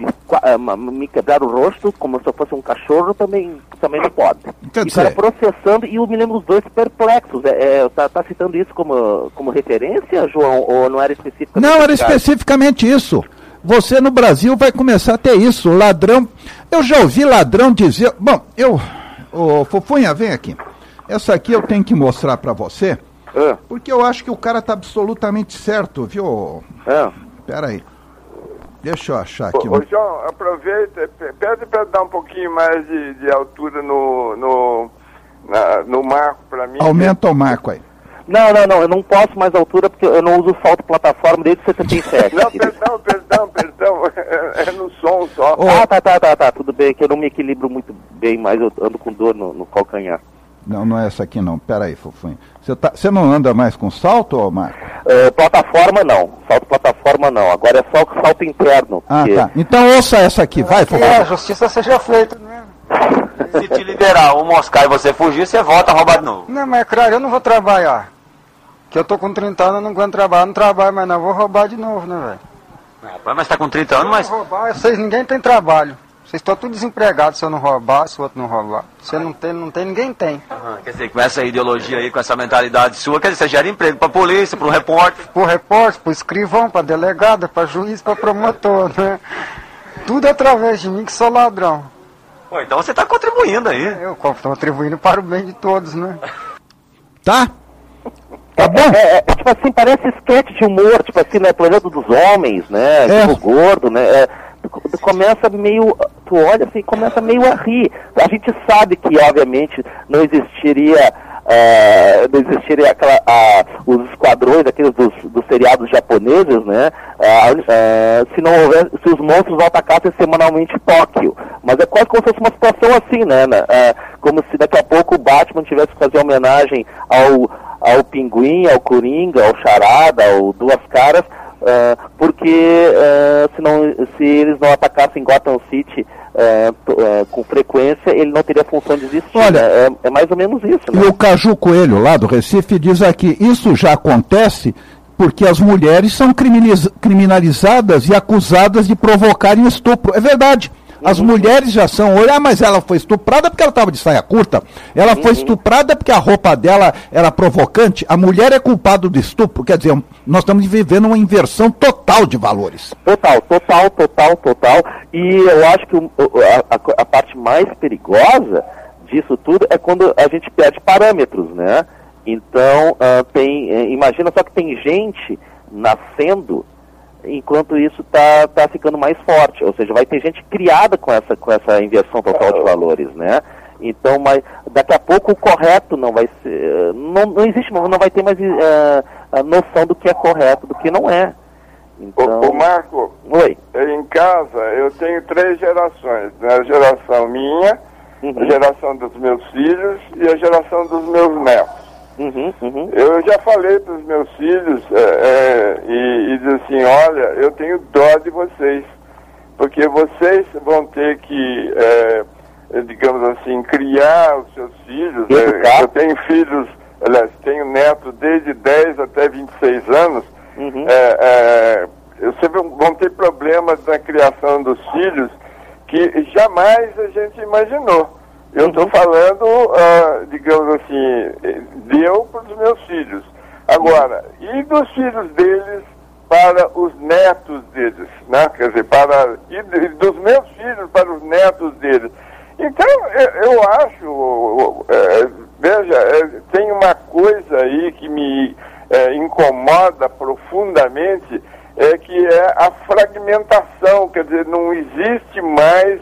me quebrar o rosto como se eu fosse um cachorro também, também não pode. Quer e o cara processando, e eu me lembro os dois perplexos. É, é, tá, tá citando isso como, como referência, João, ou não era especificamente? Não, era especificamente isso. Você no Brasil vai começar a ter isso, ladrão. Eu já ouvi ladrão dizer. Bom, eu. Ô, Fofunha, vem aqui. Essa aqui eu tenho que mostrar pra você. É. Porque eu acho que o cara tá absolutamente certo, viu? É. Pera aí. Deixa eu achar aqui. Ô, ô João, aproveita, pede para dar um pouquinho mais de, de altura no, no, na, no marco para mim. Aumenta o marco aí. Não, não, não, eu não posso mais altura porque eu não uso salto plataforma desde setenta e sete. Não, perdão, perdão, perdão, é, é no som só. Oh. Ah, tá, tá, tá, tá, tudo bem, que eu não me equilibro muito bem, mas eu ando com dor no, no calcanhar. Não, não é essa aqui não, pera aí, Fofunha. Você tá, você não anda mais com salto, ô Marco? Uh, plataforma não, salto plataforma não, agora é só salto interno. Ah, porque... tá. Então ouça essa aqui, vai, Fofunha. É, a justiça seja feita, né? Se te liberar o Moscar e você fugir, você volta a roubar de novo. Não, mas é claro, eu não vou trabalhar. Que eu tô com trinta anos, eu não aguento trabalhar, não trabalho, mas não, eu vou roubar de novo, né, velho? Rapaz, mas tá com trinta anos, mas... Eu vou roubar, vocês, ninguém tem trabalho. Vocês estão tudo desempregados se eu não roubar, se o outro não roubar. Se eu não tem, não tem, ninguém tem. Uhum, quer dizer, com essa ideologia aí, com essa mentalidade sua, quer dizer, você gera emprego pra polícia, pro repórter. Pro repórter, pro escrivão, pra delegado, pra juiz, pra promotor, né? Tudo através de mim que sou ladrão. Pô, então você tá contribuindo aí. Eu estou contribuindo para o bem de todos, né? Tá? Tá bom? É, é, tipo assim, parece esquete de humor, tipo assim, né, Planeta dos Homens, né, É. tipo gordo, né, é, tu, tu começa meio, tu olha assim, começa meio a rir. A gente sabe que, obviamente, não existiria, é, não existiria aquela, a, os esquadrões, aqueles dos, dos seriados japoneses, né, é, é, se não houvesse, se os monstros não atacassem semanalmente Tóquio. Mas é quase como se fosse uma situação assim, né, né é, como se daqui a pouco o Batman tivesse que fazer homenagem ao ao Pinguim, ao Coringa, ao Charada, ao Duas Caras, uh, porque uh, se, não, se eles não atacassem Gotham City uh, uh, com frequência, ele não teria função de existir. Olha, né? é, é mais ou menos isso. E Né? o Caju Coelho, lá do Recife, diz aqui, isso já acontece porque as mulheres são criminaliz- criminalizadas e acusadas de provocarem estupro. É verdade. As uhum. mulheres já são, olha, ah, mas ela foi estuprada porque ela estava de saia curta. Ela uhum. foi estuprada porque a roupa dela era provocante. A mulher é culpada do estupro. Quer dizer, nós estamos vivendo uma inversão total de valores. Total, total, total, total. E eu acho que o, a, a, a parte mais perigosa disso tudo é quando a gente perde parâmetros, né? Então, uh, tem, imagina só que tem gente nascendo enquanto isso está tá ficando mais forte, ou seja, vai ter gente criada com essa, com essa inversão total de valores, né? Então, mas daqui a pouco o correto não vai ser, não, não existe, não vai ter mais uh, a noção do que é correto, do que não é. Então... Ô, ô Marco, Oi. Em casa eu tenho três gerações, né? A geração minha, uhum. a geração dos meus filhos e a geração dos meus netos. Uhum, uhum. Eu já falei para os meus filhos é, é, e, e disse assim, olha, eu tenho dó de vocês, porque vocês vão ter que, é, digamos assim, criar os seus filhos. É, eu tenho filhos, aliás, tenho netos desde dez até vinte e seis anos, uhum. é, é, sempre vão ter problemas na criação dos filhos que jamais a gente imaginou. Eu estou uhum. falando, uh, digamos assim, deu para os meus filhos. Agora, e dos filhos deles para os netos deles, né? Quer dizer, para, e dos meus filhos para os netos deles. Então, eu, eu acho, é, veja, é, tem uma coisa aí que me é, incomoda profundamente, é que é a fragmentação, quer dizer, não existe mais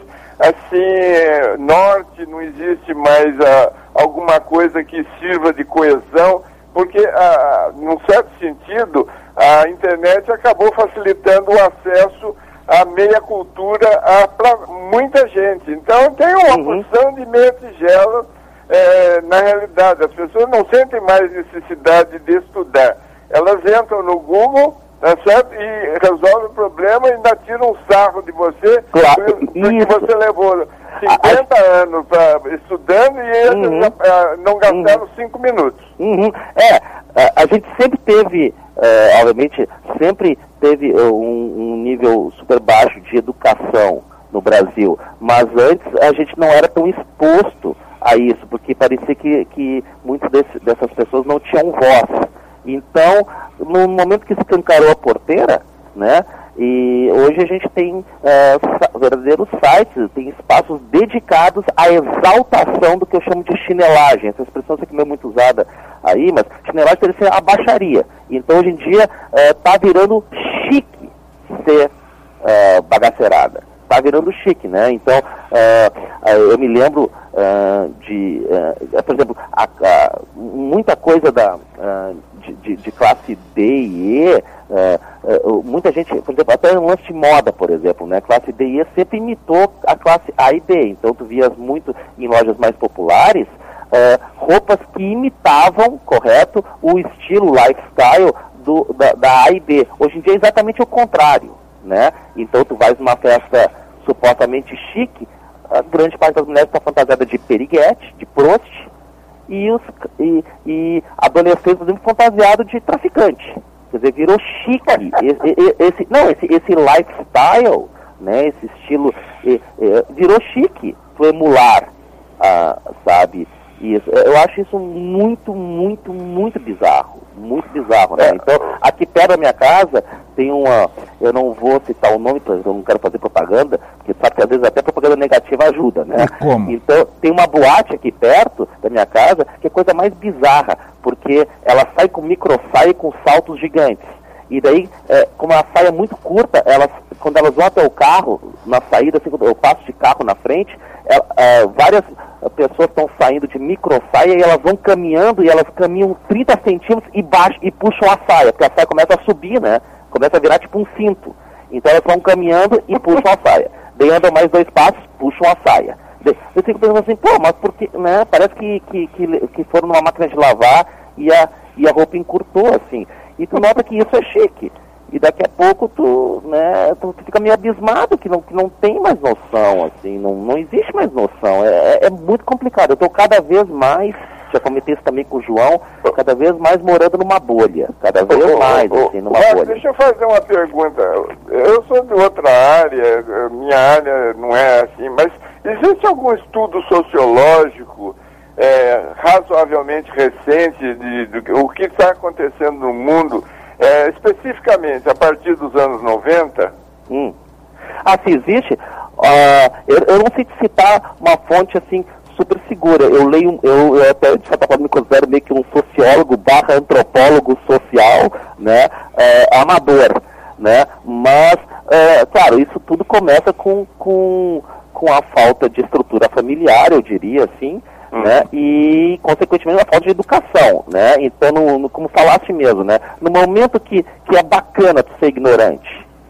assim, norte, não existe mais ah, alguma coisa que sirva de coesão, porque, ah, num certo sentido, a internet acabou facilitando o acesso à meia cultura para muita gente. Então, tem uma uhum. porção de meia tigela, eh, na realidade. As pessoas não sentem mais necessidade de estudar. Elas entram no Google, tá certo? E resolve o problema e ainda tira um sarro de você, claro. porque Isso. você levou cinquenta a, a... anos pra, estudando e eles uhum. já, não gastaram uhum. cinco minutos. Uhum. É, a, a gente sempre teve, uh, obviamente, sempre teve uh, um, um nível super baixo de educação no Brasil, mas antes a gente não era tão exposto a isso, porque parecia que, que muitas desse, dessas pessoas não tinham voz. Então, no momento que escancarou a porteira, né, e hoje a gente tem uh, verdadeiros sites, tem espaços dedicados à exaltação do que eu chamo de chinelagem. Essa expressão aqui não é muito usada aí, mas chinelagem deve ser a baixaria. Então, hoje em dia, está uh, virando chique ser uh, bagaceirada. Está virando chique, né? Então, uh, uh, eu me lembro uh, de, uh, por exemplo, a, a, muita coisa da... Uh, De, de, de classe D e E, uh, uh, muita gente, por exemplo, até no lance de moda, por exemplo, né, classe D e E sempre imitou a classe A e B, então tu vias muito em lojas mais populares, uh, roupas que imitavam, correto, o estilo lifestyle do, da, da A e B. Hoje em dia é exatamente o contrário, né, então tu vais numa festa supostamente chique, a grande parte das mulheres está fantasiada de periguete, de prost, E, os, e, e adolescentes, por exemplo, fantasiados de traficante. Quer dizer, virou chique. Esse, esse, não, esse, esse lifestyle, né, esse estilo, e, e, virou chique. Tu emular, ah, sabe? Isso. Eu acho isso muito, muito, muito bizarro. Muito bizarro, né? Então, aqui perto da minha casa tem uma... Eu não vou citar o nome, porque eu não quero fazer propaganda, porque sabe que às vezes até propaganda negativa ajuda, né? Como? Então, tem uma boate aqui perto da minha casa, que é a coisa mais bizarra, porque ela sai com microsaia com saltos gigantes. E daí, é, como a saia é muito curta, elas, quando elas vão até o carro, na saída, assim, quando eu passo de carro na frente, ela, é, várias pessoas estão saindo de microsaia e elas vão caminhando, e elas caminham trinta centímetros e, baixo, e puxam a saia, porque a saia começa a subir, né? Começa a virar tipo um cinto. Então elas vão caminhando e puxam a saia. Daí andam mais dois passos, puxam a saia. Eu fico pensando assim, pô, mas porque, né? Parece que, que, que, que foram numa máquina de lavar e a, e a roupa encurtou, assim. E tu nota que isso é chique. E daqui a pouco tu, né, tu, tu fica meio abismado que não, que não tem mais noção, assim, não, não existe mais noção. É, é, é muito complicado. Eu estou cada vez mais, já comentei isso também com o João, cada vez mais morando numa bolha. Cada vez oh, mais, oh, assim, numa mas bolha. Deixa eu fazer uma pergunta. Eu sou de outra área, minha área não é assim, mas existe algum estudo sociológico é, razoavelmente recente de, de, de o que está acontecendo no mundo, é, especificamente a partir dos anos noventa? Hum. Ah, se existe, uh, eu, eu não sei te citar uma fonte assim super segura. Eu leio, eu, eu até de certa forma me considero meio que um sociólogo barra antropólogo social, né, é, amador, né, mas, é, claro, isso tudo começa com, com, com a falta de estrutura familiar, eu diria assim, Uhum. né, e, consequentemente, a falta de educação, né, então, no, no, como falaste mesmo, né, no momento que, que é bacana tu ser ignorante,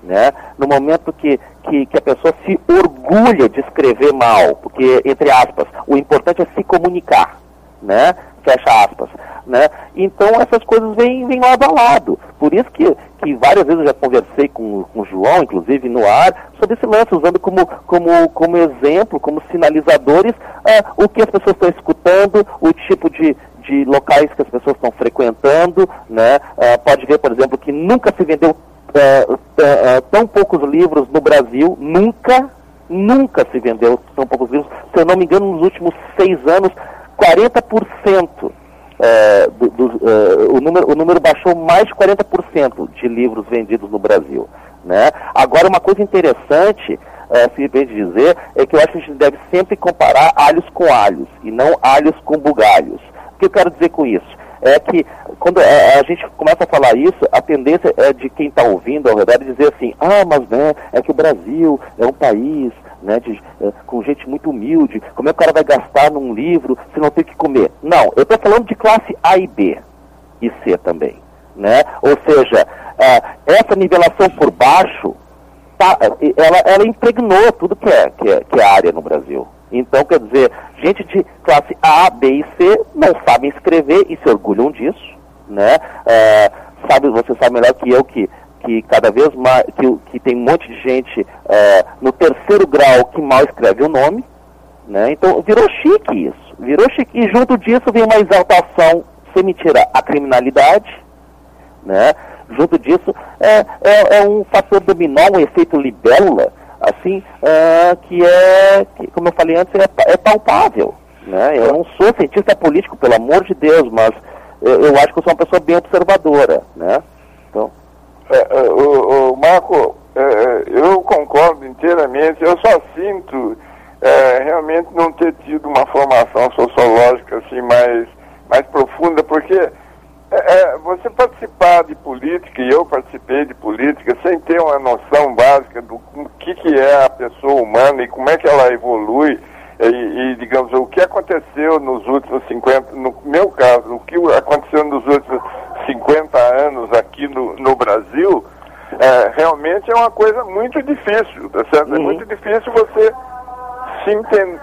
né? No momento que, que, que a pessoa se orgulha de escrever mal, porque, entre aspas, o importante é se comunicar, né? Fecha aspas, né? Então essas coisas vêm, vêm lado a lado. Por isso que, que várias vezes eu já conversei com, com o João, inclusive no ar, sobre esse lance, usando como, como, como exemplo, como sinalizadores, ah, o que as pessoas estão escutando, o tipo de, de locais que as pessoas estão frequentando, né? Ah, pode ver, por exemplo, que nunca se vendeu ah, ah, tão poucos livros no Brasil, nunca, nunca se vendeu tão poucos livros. Se eu não me engano, nos últimos seis anos, quarenta por cento, é, do, do, uh, o, número, o número baixou mais de quarenta por cento de livros vendidos no Brasil, né? Agora, uma coisa interessante, é, se bem dizer, é que eu acho que a gente deve sempre comparar alhos com alhos, e não alhos com bugalhos. O que eu quero dizer com isso? É que, quando a, a gente começa a falar isso, a tendência é de quem está ouvindo ao redor dizer assim, ah, mas né, é que o Brasil é um país... Né, de, uh, com gente muito humilde, como é que o cara vai gastar num livro se não tem o que comer? Não, eu estou falando de classe A e B, e C também, né? Ou seja, uh, essa nivelação por baixo, tá, ela, ela impregnou tudo que é, que, é, que é área no Brasil. Então, quer dizer, gente de classe A, B e C não sabem escrever e se orgulham disso, né? Uh, sabe, você sabe melhor que eu que que cada vez mais, que, que tem um monte de gente é, no terceiro grau que mal escreve o nome, né? Então virou chique isso, virou chique, e junto disso vem uma exaltação, sem mentira, a criminalidade, né? Junto disso é, é, é um fator dominó, um efeito libélula, assim, é, que é, que, como eu falei antes, é, é palpável, né? Eu não sou cientista político, pelo amor de Deus, mas eu, eu acho que eu sou uma pessoa bem observadora, né? Então... É, é, o, o Marco, é, eu concordo inteiramente, eu só sinto é, realmente não ter tido uma formação sociológica assim mais, mais profunda, porque é, é, você participar de política, e eu participei de política, sem ter uma noção básica do que, que é a pessoa humana e como é que ela evolui, e, e digamos, o que aconteceu nos últimos cinquenta, no meu caso, o que aconteceu nos últimos cinquenta anos aqui no, no Brasil, é, realmente é uma coisa muito difícil, tá certo? Uhum. É muito difícil você se entender.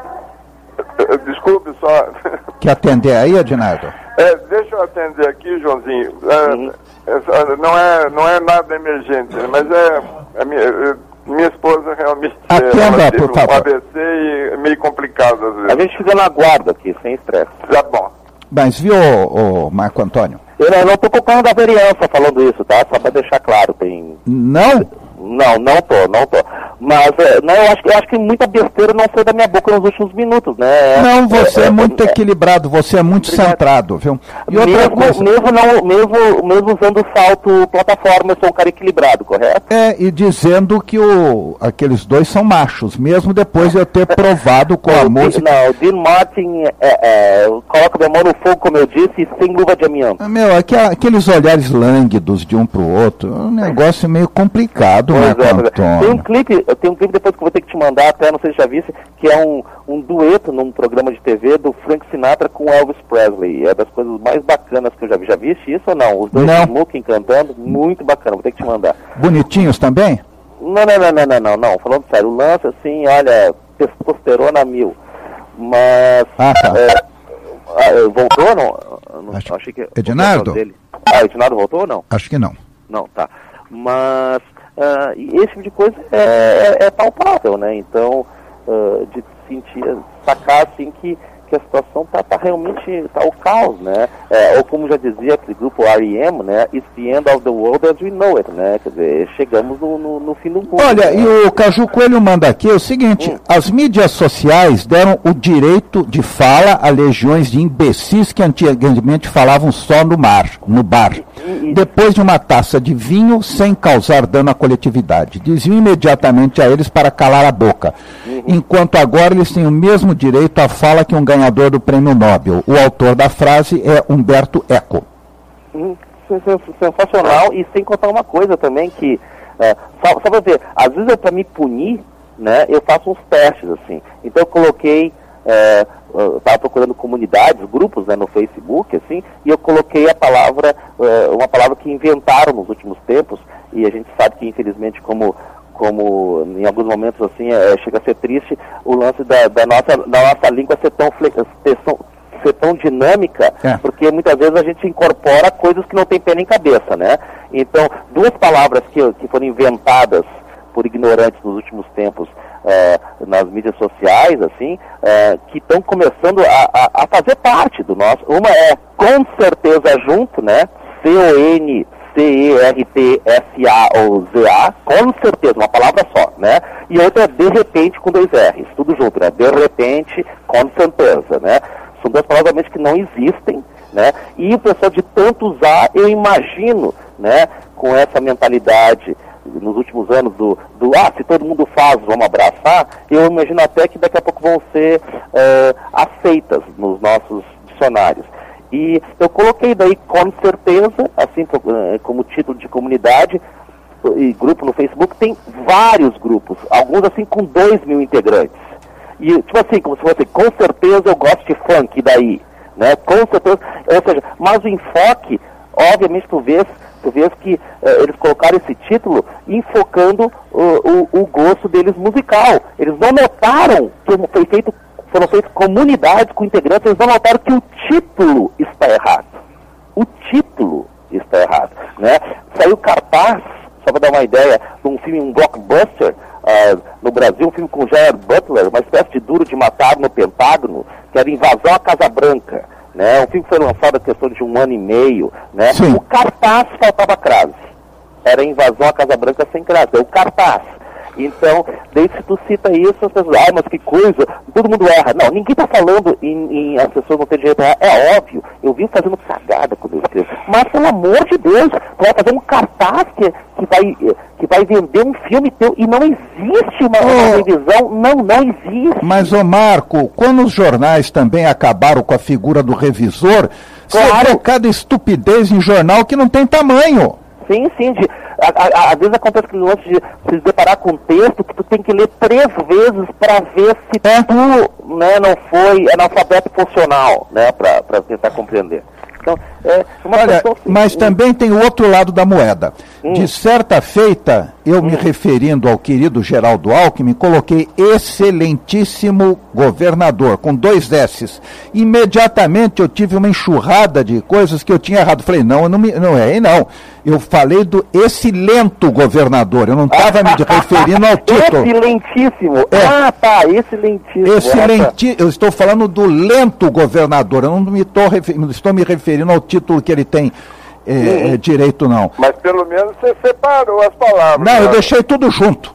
Desculpe só. Quer atender aí, Edinardo? É, deixa eu atender aqui, Joãozinho. É, uhum. é, não, é, não é nada emergente, mas é, é minha, é, minha esposa realmente Atenda, ela teve por favor. um A B C e é meio complicado às vezes. A gente fica na guarda aqui, sem estresse. Tá bom. Mas viu, o, o Marco Antônio? Eu não estou culpando da vereança falando isso, tá? Só para deixar claro, tem... Não? Não, não tô, não tô. Mas, não, eu acho, eu acho que muita besteira não foi da minha boca nos últimos minutos, né? Não, você é, é muito é, equilibrado, você é muito obrigado. Centrado, viu? E outra mesmo, coisa... mesmo, não, mesmo, mesmo usando salto plataforma, eu sou um cara equilibrado, correto? É, e dizendo que o, aqueles dois são machos, mesmo depois de eu ter provado com a o música... Não, o Dean Martin é, é, coloca minha mão no fogo, como eu disse, sem luva de amianto. Meu, aqueles olhares lânguidos de um pro outro, é um negócio meio complicado, Pois Marco é, Antônio. tem um clipe, eu tenho um clipe depois que eu vou ter que te mandar, até não sei se já visse, que é um, um dueto num programa de T V do Frank Sinatra com Elvis Presley. É das coisas mais bacanas que eu já vi. Já viste isso ou não? Os dois Não. smoking cantando, muito bacana, vou ter que te mandar. Bonitinhos também? Não, não, não, não, não, não, não. Falando sério, o lance assim, olha, testosterona mil. Mas. Ah, tá. É, ah, voltou ou não? não Acho- achei que. Edinardo? Dele. Ah, o Edinardo voltou ou não? Acho que não. Não, tá. Mas uh, e esse tipo de coisa é, é, é palpável, né? Então, uh, de sentir, sacar assim que, que a situação tá, tá realmente, tá o caos, né? É, ou como já dizia aquele grupo R E M, né? It's the end of the world as we know it, né? Quer dizer, chegamos no, no, no fim do mundo. Olha, né? e o Caju Coelho manda aqui o seguinte, Hum. as mídias sociais deram o direito de fala a legiões de imbecis que antigamente falavam só no mar, no bar. E- e- Depois de uma taça de vinho, sem causar dano à coletividade. Diziam imediatamente a eles para calar a boca. Enquanto agora eles têm o mesmo direito à fala que um ganhador do prêmio Nobel. O autor da frase é Humberto Eco. Hum, sen- sen- sensacional, e sem contar uma coisa também que, é, só, só pra ver, às vezes eu, pra me punir, né, eu faço uns testes assim. Então eu coloquei é, uh, estava procurando comunidades, grupos, né, no Facebook, assim, e eu coloquei a palavra, uh, uma palavra que inventaram nos últimos tempos, e a gente sabe que, infelizmente, como, como em alguns momentos, assim, é, chega a ser triste, o lance da, da, nossa, da nossa língua ser tão, ser tão, ser tão dinâmica, é. porque muitas vezes a gente incorpora coisas que não tem pé nem cabeça, né? Então, duas palavras que, que foram inventadas por ignorantes nos últimos tempos, É, nas mídias sociais, assim, é, que estão começando a, a, a fazer parte do nosso. Uma é com certeza junto, né? C O N C E R T S A ou Z A, com certeza, uma palavra só, né? E outra é de repente com dois R's, tudo junto, né? De repente, com certeza, né? São duas palavras realmente que não existem, né? E o pessoal de tanto usar, eu imagino, né? Com essa mentalidade nos últimos anos do, do, ah, se todo mundo faz, vamos abraçar, eu imagino até que daqui a pouco vão ser é, aceitas nos nossos dicionários. E eu coloquei daí com certeza, assim, como título de comunidade, e grupo no Facebook, tem vários grupos, alguns assim com dois mil integrantes. E tipo assim, como se fosse, com certeza eu gosto de funk daí, né, com certeza, ou seja, mas o enfoque, obviamente tu vês, tu vês que uh, eles colocaram esse título enfocando uh, o, o gosto deles musical. Eles não notaram que foi feito, foram feitas comunidades com integrantes, eles não notaram que o título está errado. O título está errado, né? Saiu cartaz, só para dar uma ideia, de um filme, um blockbuster, uh, no Brasil, um filme com Gerard Butler, uma espécie de Duro de Matar no Pentágono, que era Invasão à Casa Branca. Né? Um filme que foi lançado a questão de um ano e meio, né? O cartaz faltava crase. Era Invasão à Casa Branca sem crase, é o cartaz. Então, desde que tu cita isso, as pessoas, ah, mas que coisa, todo mundo erra. Não, ninguém está falando em, em as pessoas não terem direito a errar. É óbvio, eu vim fazendo cagada quando eu escrevo. Mas, pelo amor de Deus, tu vai fazer um cartaz que, que, vai, que vai vender um filme teu e não existe uma, uma revisão, não, não existe. Mas, ô Marco, quando os jornais também acabaram com a figura do revisor, claro, você vê cada estupidez em jornal que não tem tamanho. Sim, sim, de, a, a, às vezes acontece que no lance de se deparar com um texto que tu tem que ler três vezes para ver se é. tu, né, não foi analfabeto funcional, né, para tentar compreender. Então, é uma Olha, questão, assim, mas um... também tem o outro lado da moeda. Hum. De certa feita, eu hum. me referindo ao querido Geraldo Alckmin, coloquei excelentíssimo governador, com dois S's. Imediatamente eu tive uma enxurrada de coisas que eu tinha errado. Falei, não, eu não, me, não é, não. Eu falei do excelente governador, eu não estava me referindo ao título. Excelentíssimo. É. Ah, tá, excelentíssimo. Excelente, eu estou falando do lento governador, eu não me tô, estou me referindo ao título que ele tem é, uhum. é, direito, não. Mas pelo menos você separou as palavras. Não, né? Eu deixei tudo junto.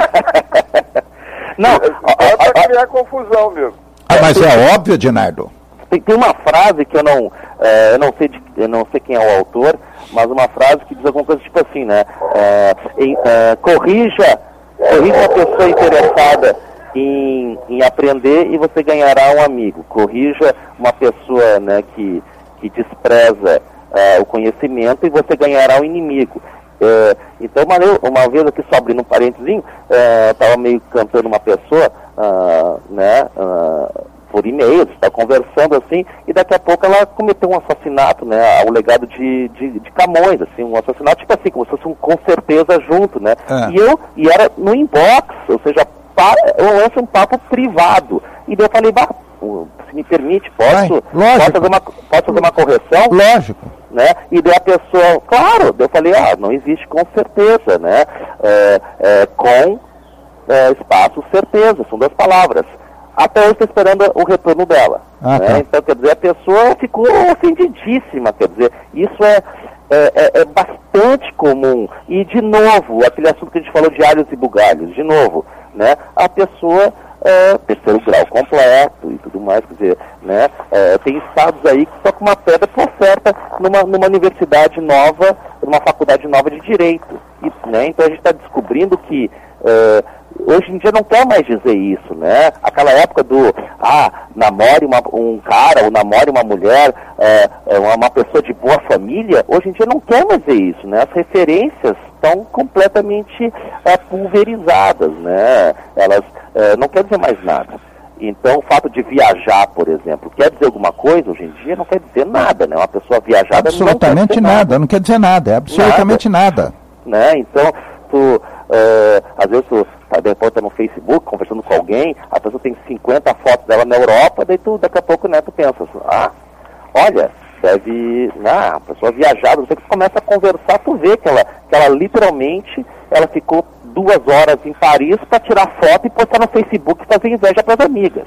Não, é para criar confusão mesmo. Ah, mas é óbvio, Dinardo. Tem, tem uma frase que eu não, é, eu não sei de, eu não sei quem é o autor, mas uma frase que diz alguma coisa tipo assim, né? É, em, é, corrija, corrija a pessoa interessada em, em aprender e você ganhará um amigo. Corrija uma pessoa, né, que, que despreza é, o conhecimento e você ganhará um inimigo. É, então, uma, uma vez aqui, só abrindo um parentezinho, é, estava meio cantando uma pessoa, uh, né, uh, por e-mail, está conversando assim, e daqui a pouco ela cometeu um assassinato, né, ao legado de, de, de Camões, assim, um assassinato, tipo assim, como se fosse um com certeza junto, né, é. e eu, e era no inbox, ou seja, para, eu lanço um papo privado, e daí eu falei, bah, se me permite, posso, Vai, posso, fazer, uma, posso fazer uma correção? Lógico. Né? E daí a pessoa, claro, daí eu falei, ah, não existe com certeza, né, é, é, com é, espaço certeza, são duas palavras. Até hoje estou esperando o retorno dela. Ah, né? Tá. Então, quer dizer, a pessoa ficou ofendidíssima, quer dizer, isso é, é, é, é bastante comum. E, de novo, aquele assunto que a gente falou de alhos e bugalhos, de novo, né, a pessoa... É, terceiro grau completo e tudo mais, quer dizer, né, é, tem estados aí que só com uma pedra tu oferta numa, numa universidade nova, numa faculdade nova de direito, e, né, então a gente está descobrindo que é, hoje em dia não quer mais dizer isso, né, aquela época do, ah, namore uma, um cara ou namore uma mulher, é, uma, uma pessoa de boa família, hoje em dia não quer mais dizer isso, né, as referências estão completamente é, pulverizadas, né, elas é, não quer dizer mais nada. Então, o fato de viajar, por exemplo, quer dizer alguma coisa? Hoje em dia não quer dizer nada, né? Uma pessoa viajada absolutamente não quer dizer nada. nada, não quer dizer nada, é absolutamente nada. nada. Né? Então, tu, é, às vezes tu tá, depois tá no Facebook conversando com alguém, a pessoa tem cinquenta fotos dela na Europa, daí tu, daqui a pouco, né, tu pensa, ah, olha, deve, né, a pessoa viajada, você que começa a conversar, tu vê que ela, que ela literalmente, ela ficou duas horas em Paris para tirar foto e postar no Facebook e fazer inveja para as amigas.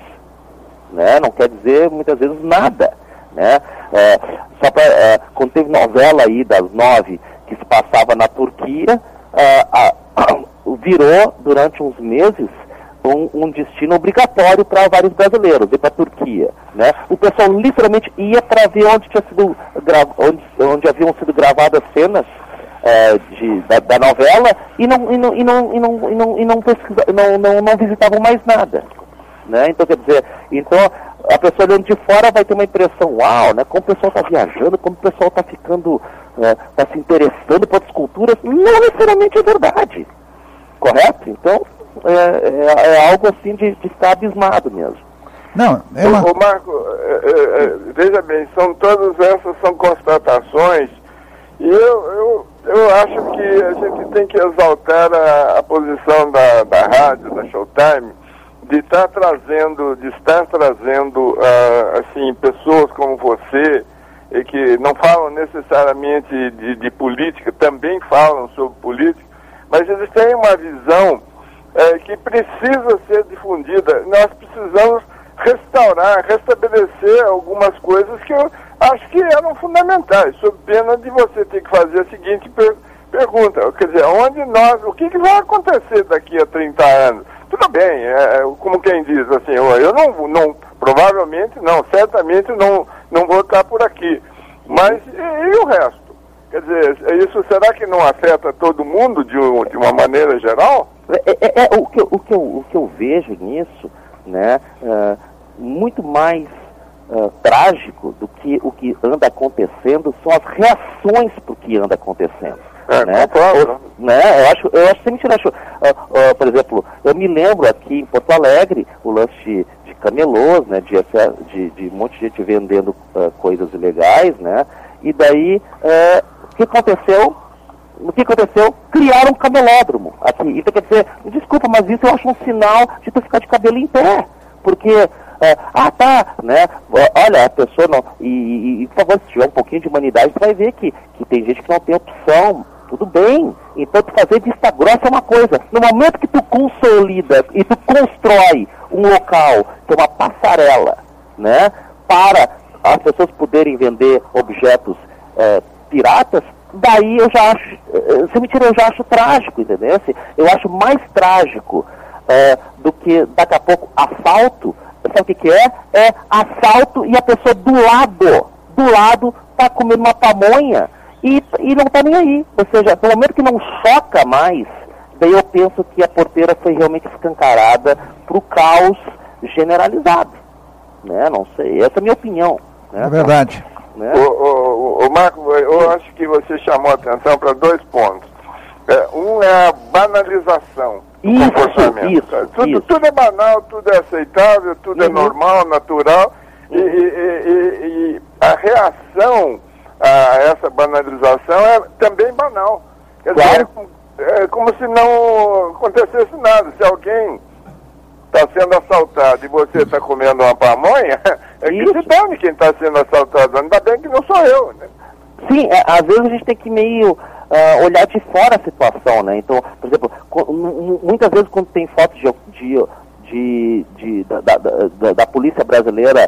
Né? Não quer dizer, muitas vezes, nada. Né? É, só pra, é, quando teve novela aí das nove que se passava na Turquia, é, a, a, virou, durante uns meses, um, um destino obrigatório para vários brasileiros, ir para a Turquia. Né? O pessoal literalmente ia para ver onde, tinha sido gra... onde, onde haviam sido gravadas cenas É, de, da, da novela e não, e não, e não, e não, e não, e não, pesquisa, não, não, não visitavam mais nada. Né? Então, quer dizer, então a pessoa olhando de fora vai ter uma impressão, uau, né? Como o pessoal está viajando, como o pessoal está ficando, está é, se interessando por outras culturas. Não necessariamente é verdade. Correto? Então, é, é, é algo assim de, de ficar abismado mesmo. Não, é uma... Ô, Marco, é, é, veja bem, são todas essas são constatações. E eu, eu, eu acho que a gente tem que exaltar a, a posição da, da rádio, da Showtime, de estar trazendo, de estar trazendo uh, assim, pessoas como você, e que não falam necessariamente de, de política, também falam sobre política, mas eles têm uma visão uh, que precisa ser difundida. Nós precisamos restaurar, restabelecer algumas coisas que eu acho que eram fundamentais, sob pena de você ter que fazer a seguinte per pergunta, quer dizer, onde nós, o que, que vai acontecer daqui a trinta anos? Tudo bem, é, como quem diz assim, eu não, não, provavelmente não, certamente não, não vou estar por aqui, mas e, e o resto? Quer dizer, isso será que não afeta todo mundo de, um, de uma maneira geral? É, é, é, o, que, o, que eu, o que eu vejo nisso, né, uh, muito mais Uh, trágico do que o que anda acontecendo são as reações para o que anda acontecendo. É, né? Concordo. Eu, né? eu acho, eu acho sempre acho, uh, uh, por exemplo, eu me lembro aqui em Porto Alegre, o lance de, de camelôs, né? de, de, de um monte de gente vendendo uh, coisas ilegais, né? E daí, uh, o que aconteceu? O que aconteceu? Criaram um camelódromo aqui. Então, quer dizer, desculpa, mas isso eu acho um sinal de tu ficar de cabelo em pé, porque É, ah, tá, né? Olha, a pessoa não... E, e, e, por favor, se tiver um pouquinho de humanidade, você vai ver que, que tem gente que não tem opção. Tudo bem. Então, tu fazer vista grossa é uma coisa. No momento que tu consolida e tu constrói um local, que é uma passarela, né? Para as pessoas poderem vender objetos é, piratas, daí eu já acho... Se me tira, eu já acho trágico, entendeu? Eu acho mais trágico é, do que, daqui a pouco, assalto. Sabe o que, que é? É assalto e a pessoa do lado, do lado, está comendo uma pamonha e, e não está nem aí. Ou seja, no momento que não choca mais, daí eu penso que a porteira foi realmente escancarada para o caos generalizado. Né? Não sei, essa é a minha opinião. Né? É verdade. Né? O, o, o Marco, eu acho que você chamou a atenção para dois pontos. É, um é a banalização. Isso, comportamento. Isso, tudo, isso. tudo é banal, tudo é aceitável, tudo uhum. é normal, natural, uhum. e, e, e, e a reação a essa banalização é também banal. Quer claro. dizer, é como se não acontecesse nada. Se alguém está sendo assaltado e você está comendo uma pamonha, é que isso. se dane quem está sendo assaltado. Ainda bem que não sou eu, né? Sim, é, às vezes a gente tem que meio... Uh, olhar de fora a situação, né? Então, por exemplo, muitas vezes quando tem fotos de, de, de, de da, da, da, da polícia brasileira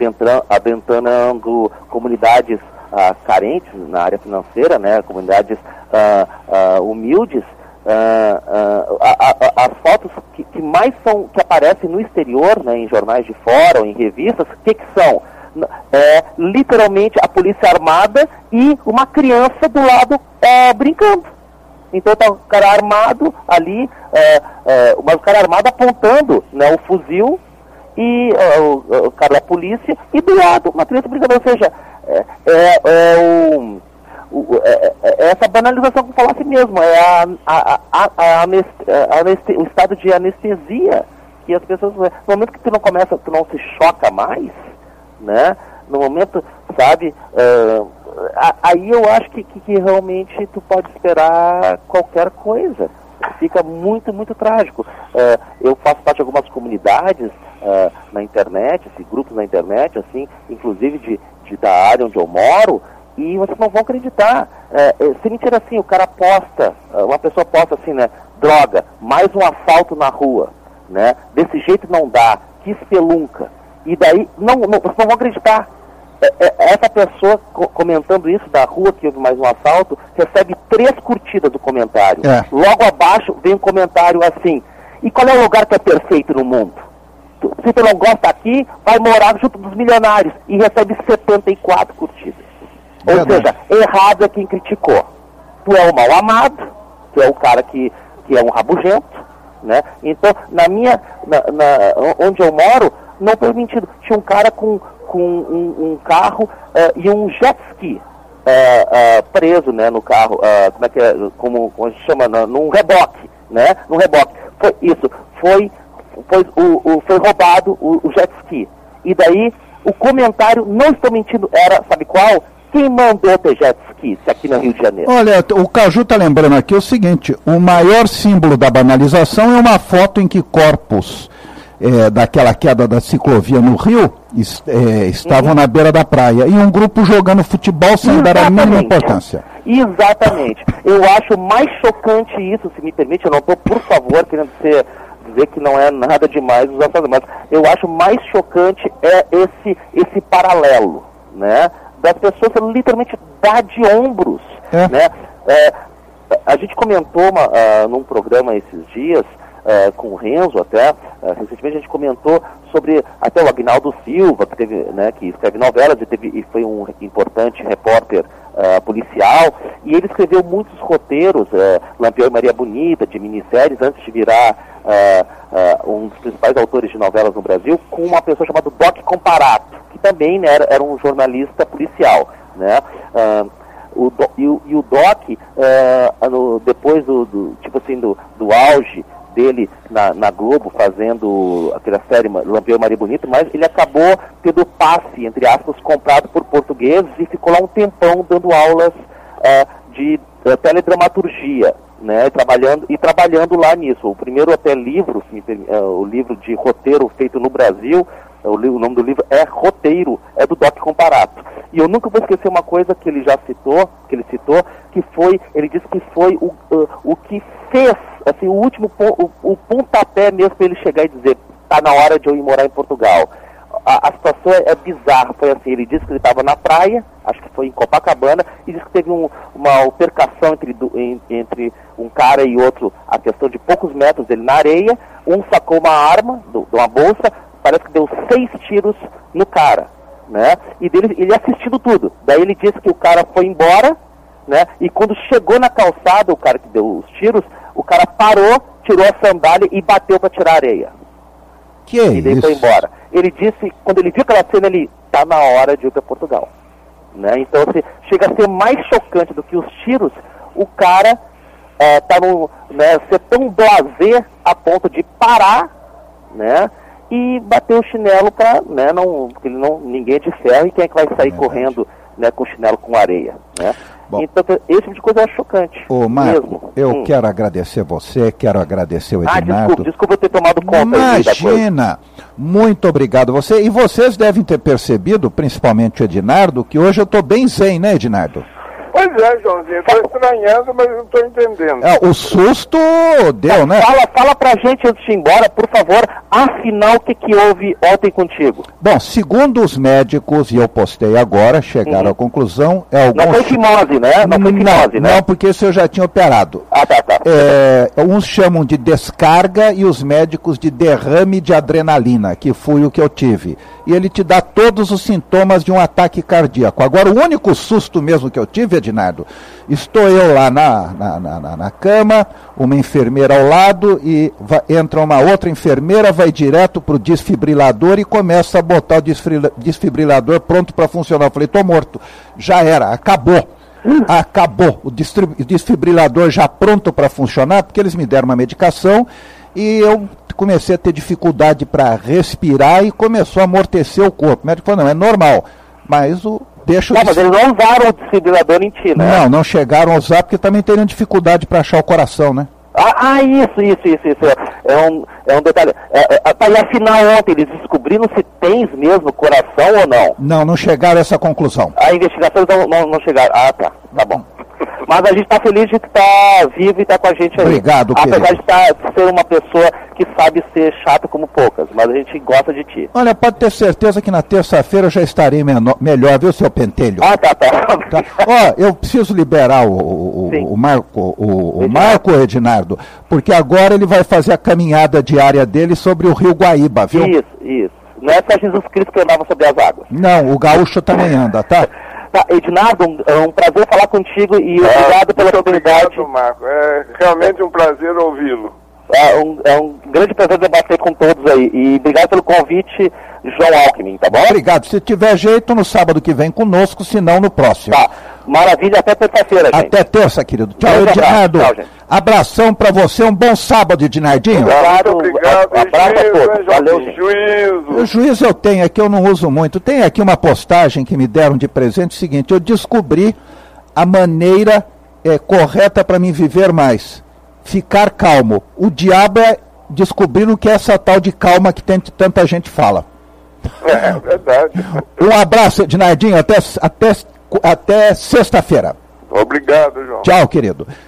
abentanando comunidades uh, carentes na área financeira, né? Comunidades uh, uh, humildes, uh, uh, a, a, as fotos que, que mais são, que aparecem no exterior, né? Em jornais de fora ou em revistas, o que que são? É, literalmente a polícia armada e uma criança do lado é, brincando. Então tá o cara armado ali, é, é, mas o cara armado apontando, né, o fuzil e é, o, o cara da polícia e do lado uma criança brincando. Ou seja, é, é, é, o, o, é, é essa banalização que eu falasse mesmo, é a, a, a, a, anest, a anest, o estado de anestesia que as pessoas, no momento que tu não começa, tu não se choca mais, né? No momento, sabe, uh, aí eu acho que, que, que realmente tu pode esperar qualquer coisa. Fica muito, muito trágico. Uh, eu faço parte de algumas comunidades uh, na internet, assim, grupos na internet, assim, inclusive de, de, da área onde eu moro, e vocês não vão acreditar. Uh, se mentira assim, o cara posta, uh, uma pessoa posta assim, né, droga, mais um assalto na rua, né, desse jeito não dá, que espelunca. E daí, não, não, vocês não vão acreditar. Essa pessoa comentando isso da rua, que houve mais um assalto, recebe três curtidas do comentário. É. Logo abaixo vem um comentário assim: e qual é o lugar que é perfeito no mundo? Se tu não gosta aqui, vai morar junto dos milionários. E recebe setenta e quatro curtidas. Ou Verdade. seja, errado é quem criticou. Tu é o mal amado, tu é o cara que, que é um rabugento, né? Então, na minha, na, na, onde eu moro, não permitido. Tinha um cara com com um, um carro uh, e um jet ski uh, uh, preso, né, no carro, uh, como é que é, como, como se chama, no, num reboque, né, num reboque. Foi isso, foi, foi, o, o, foi roubado o, o jet ski. E daí, o comentário, não estou mentindo, era, sabe qual? Quem mandou ter jet ski, se aqui no Rio de Janeiro? Olha, o Caju está lembrando aqui o seguinte: o maior símbolo da banalização é uma foto em que corpos É, daquela queda da ciclovia no Rio, est é, estavam uhum. na beira da praia, e um grupo jogando futebol sem Exatamente. dar a mínima importância. Exatamente. Eu acho mais chocante isso, se me permite, eu não estou, por favor, querendo ser, dizer que não é nada demais os assuntos, mas eu acho mais chocante é esse, esse paralelo, né, das pessoas literalmente dar de ombros, é. né. É, a gente comentou uma, uh, num programa esses dias, Uh, com o Renzo até, uh, recentemente a gente comentou sobre até o Agnaldo Silva, que, teve, né, que escreve novelas e, teve, e foi um importante repórter uh, policial, e ele escreveu muitos roteiros, uh, Lampião e Maria Bonita, de minisséries, antes de virar uh, uh, um dos principais autores de novelas no Brasil, com uma pessoa chamada Doc Comparato, que também, né, era, era um jornalista policial, né. Uh, o do, e, o, e o Doc, uh, no, depois do, do, tipo assim, do, do auge dele na, na Globo, fazendo aquela série Lampião e Maria Bonita, mas ele acabou tendo passe, entre aspas, comprado por portugueses e ficou lá um tempão dando aulas uh, de uh, teledramaturgia, né, trabalhando, e trabalhando lá nisso. O primeiro até livro, uh, o livro de roteiro feito no Brasil, uh, o, o nome do livro é Roteiro, é do Doc Comparato. E eu nunca vou esquecer uma coisa que ele já citou, que ele citou, que foi, ele disse que foi o, uh, o que fez, assim, o último, o, o pontapé mesmo para ele chegar e dizer, tá na hora de eu ir morar em Portugal. A, a situação é, é bizarra, foi assim, ele disse que ele estava na praia, acho que foi em Copacabana, e disse que teve um, uma altercação entre, em, entre um cara e outro, a questão de poucos metros dele na areia, um sacou uma arma do, de uma bolsa, parece que deu seis tiros no cara, né, e dele, ele assistindo tudo. Daí ele disse que o cara foi embora, né, e quando chegou na calçada, o cara que deu os tiros, o cara parou, tirou a sandália e bateu para tirar a areia. Que é e daí isso? foi embora. Ele disse, quando ele viu aquela cena, ele, tá na hora de ir para Portugal. Né? Então, assim, chega a ser mais chocante do que os tiros, o cara é, tá no, né, ser tão blasé a ponto de parar, né, e bater o chinelo para, né, não, porque ele não, ninguém é de ferro, e quem é que vai sair é correndo, né, com chinelo com areia, né? Bom, então, esse tipo de coisa é chocante. Ô, Marco, eu hum. quero agradecer você, quero agradecer o Ednardo. Ah, desculpa, desculpa eu ter tomado conta. Imagina! Muito obrigado a você. E vocês devem ter percebido, principalmente o Ednardo, que hoje eu estou bem zen, né, Ednardo? Pois é, Joãozinho, estou estranhando, mas não estou entendendo. É, o susto deu, né? Fala, fala pra gente antes de ir embora, por favor, afinal, o que, que houve ontem contigo? Bom, segundo os médicos, e eu postei agora, chegaram uhum. à conclusão... É alguns... Não foi fimose, né? Não foi fimose, né? Não, porque isso eu já tinha operado. Ah, tá, tá. É, uns chamam de descarga e os médicos de derrame de adrenalina, que foi o que eu tive. E ele te dá todos os sintomas de um ataque cardíaco. Agora, o único susto mesmo que eu tive, Ednardo, estou eu lá na, na, na, na cama, uma enfermeira ao lado, e vai, entra uma outra enfermeira, vai direto para o desfibrilador e começa a botar o desfibrilador pronto para funcionar. Eu falei, estou morto. Já era, acabou. Acabou. O desfibrilador já pronto para funcionar, porque eles me deram uma medicação e eu comecei a ter dificuldade para respirar e começou a amortecer o corpo. O médico falou, não, é normal, mas o... Deixa não, mas eles não usaram o desfibrilador em ti, né? Não, não chegaram a usar porque também teriam dificuldade para achar o coração, né? Ah, ah, isso, isso, isso, isso. É um, é um detalhe. É, é, tá, e afinal, ontem eles descobriram se tens mesmo coração ou não? Não, não chegaram a essa conclusão. A investigação não, não, não chegaram. Ah, tá, tá bom. Mas a gente está feliz de estar vivo e estar com a gente aí. Obrigado, apesar querido. de, tá, de ser uma pessoa que sabe ser chato como poucas, mas a gente gosta de ti. Olha, pode ter certeza que na terça-feira eu já estarei menor, melhor, viu, seu pentelho? Ah, tá, tá. Tá. Ó, eu preciso liberar o, o, o Marco, o, o Marco Ednardo, porque agora ele vai fazer a caminhada diária dele sobre o Rio Guaíba, viu? Isso, isso. Não é só Jesus Cristo que andava sobre as águas. Não, o gaúcho também anda, tá? Tá, Ednardo, é um prazer falar contigo e É, obrigado pela muito oportunidade. obrigado, Marco. É realmente um prazer ouvi-lo. É um, é um grande prazer debater com todos aí. E obrigado pelo convite, João Alckmin, tá bom? Obrigado. Se tiver jeito, no sábado que vem conosco, se não no próximo. Tá, maravilha, até terça-feira, gente. Até terça, querido. Tchau, Grande Ednardo. abraço. Tchau, gente. Abração pra você, um bom sábado, Ednardinho. Obrigado, Muito obrigado. um abraço a Juízo, todos. hein, Valeu, Joaquim? gente. Juízo. O juízo eu tenho aqui, eu não uso muito. Tem aqui uma postagem que me deram de presente, o seguinte, eu descobri a maneira é, correta para mim viver mais. Ficar calmo. O diabo é descobrir o que é essa tal de calma que tem, tanta gente fala. É verdade. Um abraço, Ednardinho, até, até, até sexta-feira. Obrigado, João. Tchau, querido.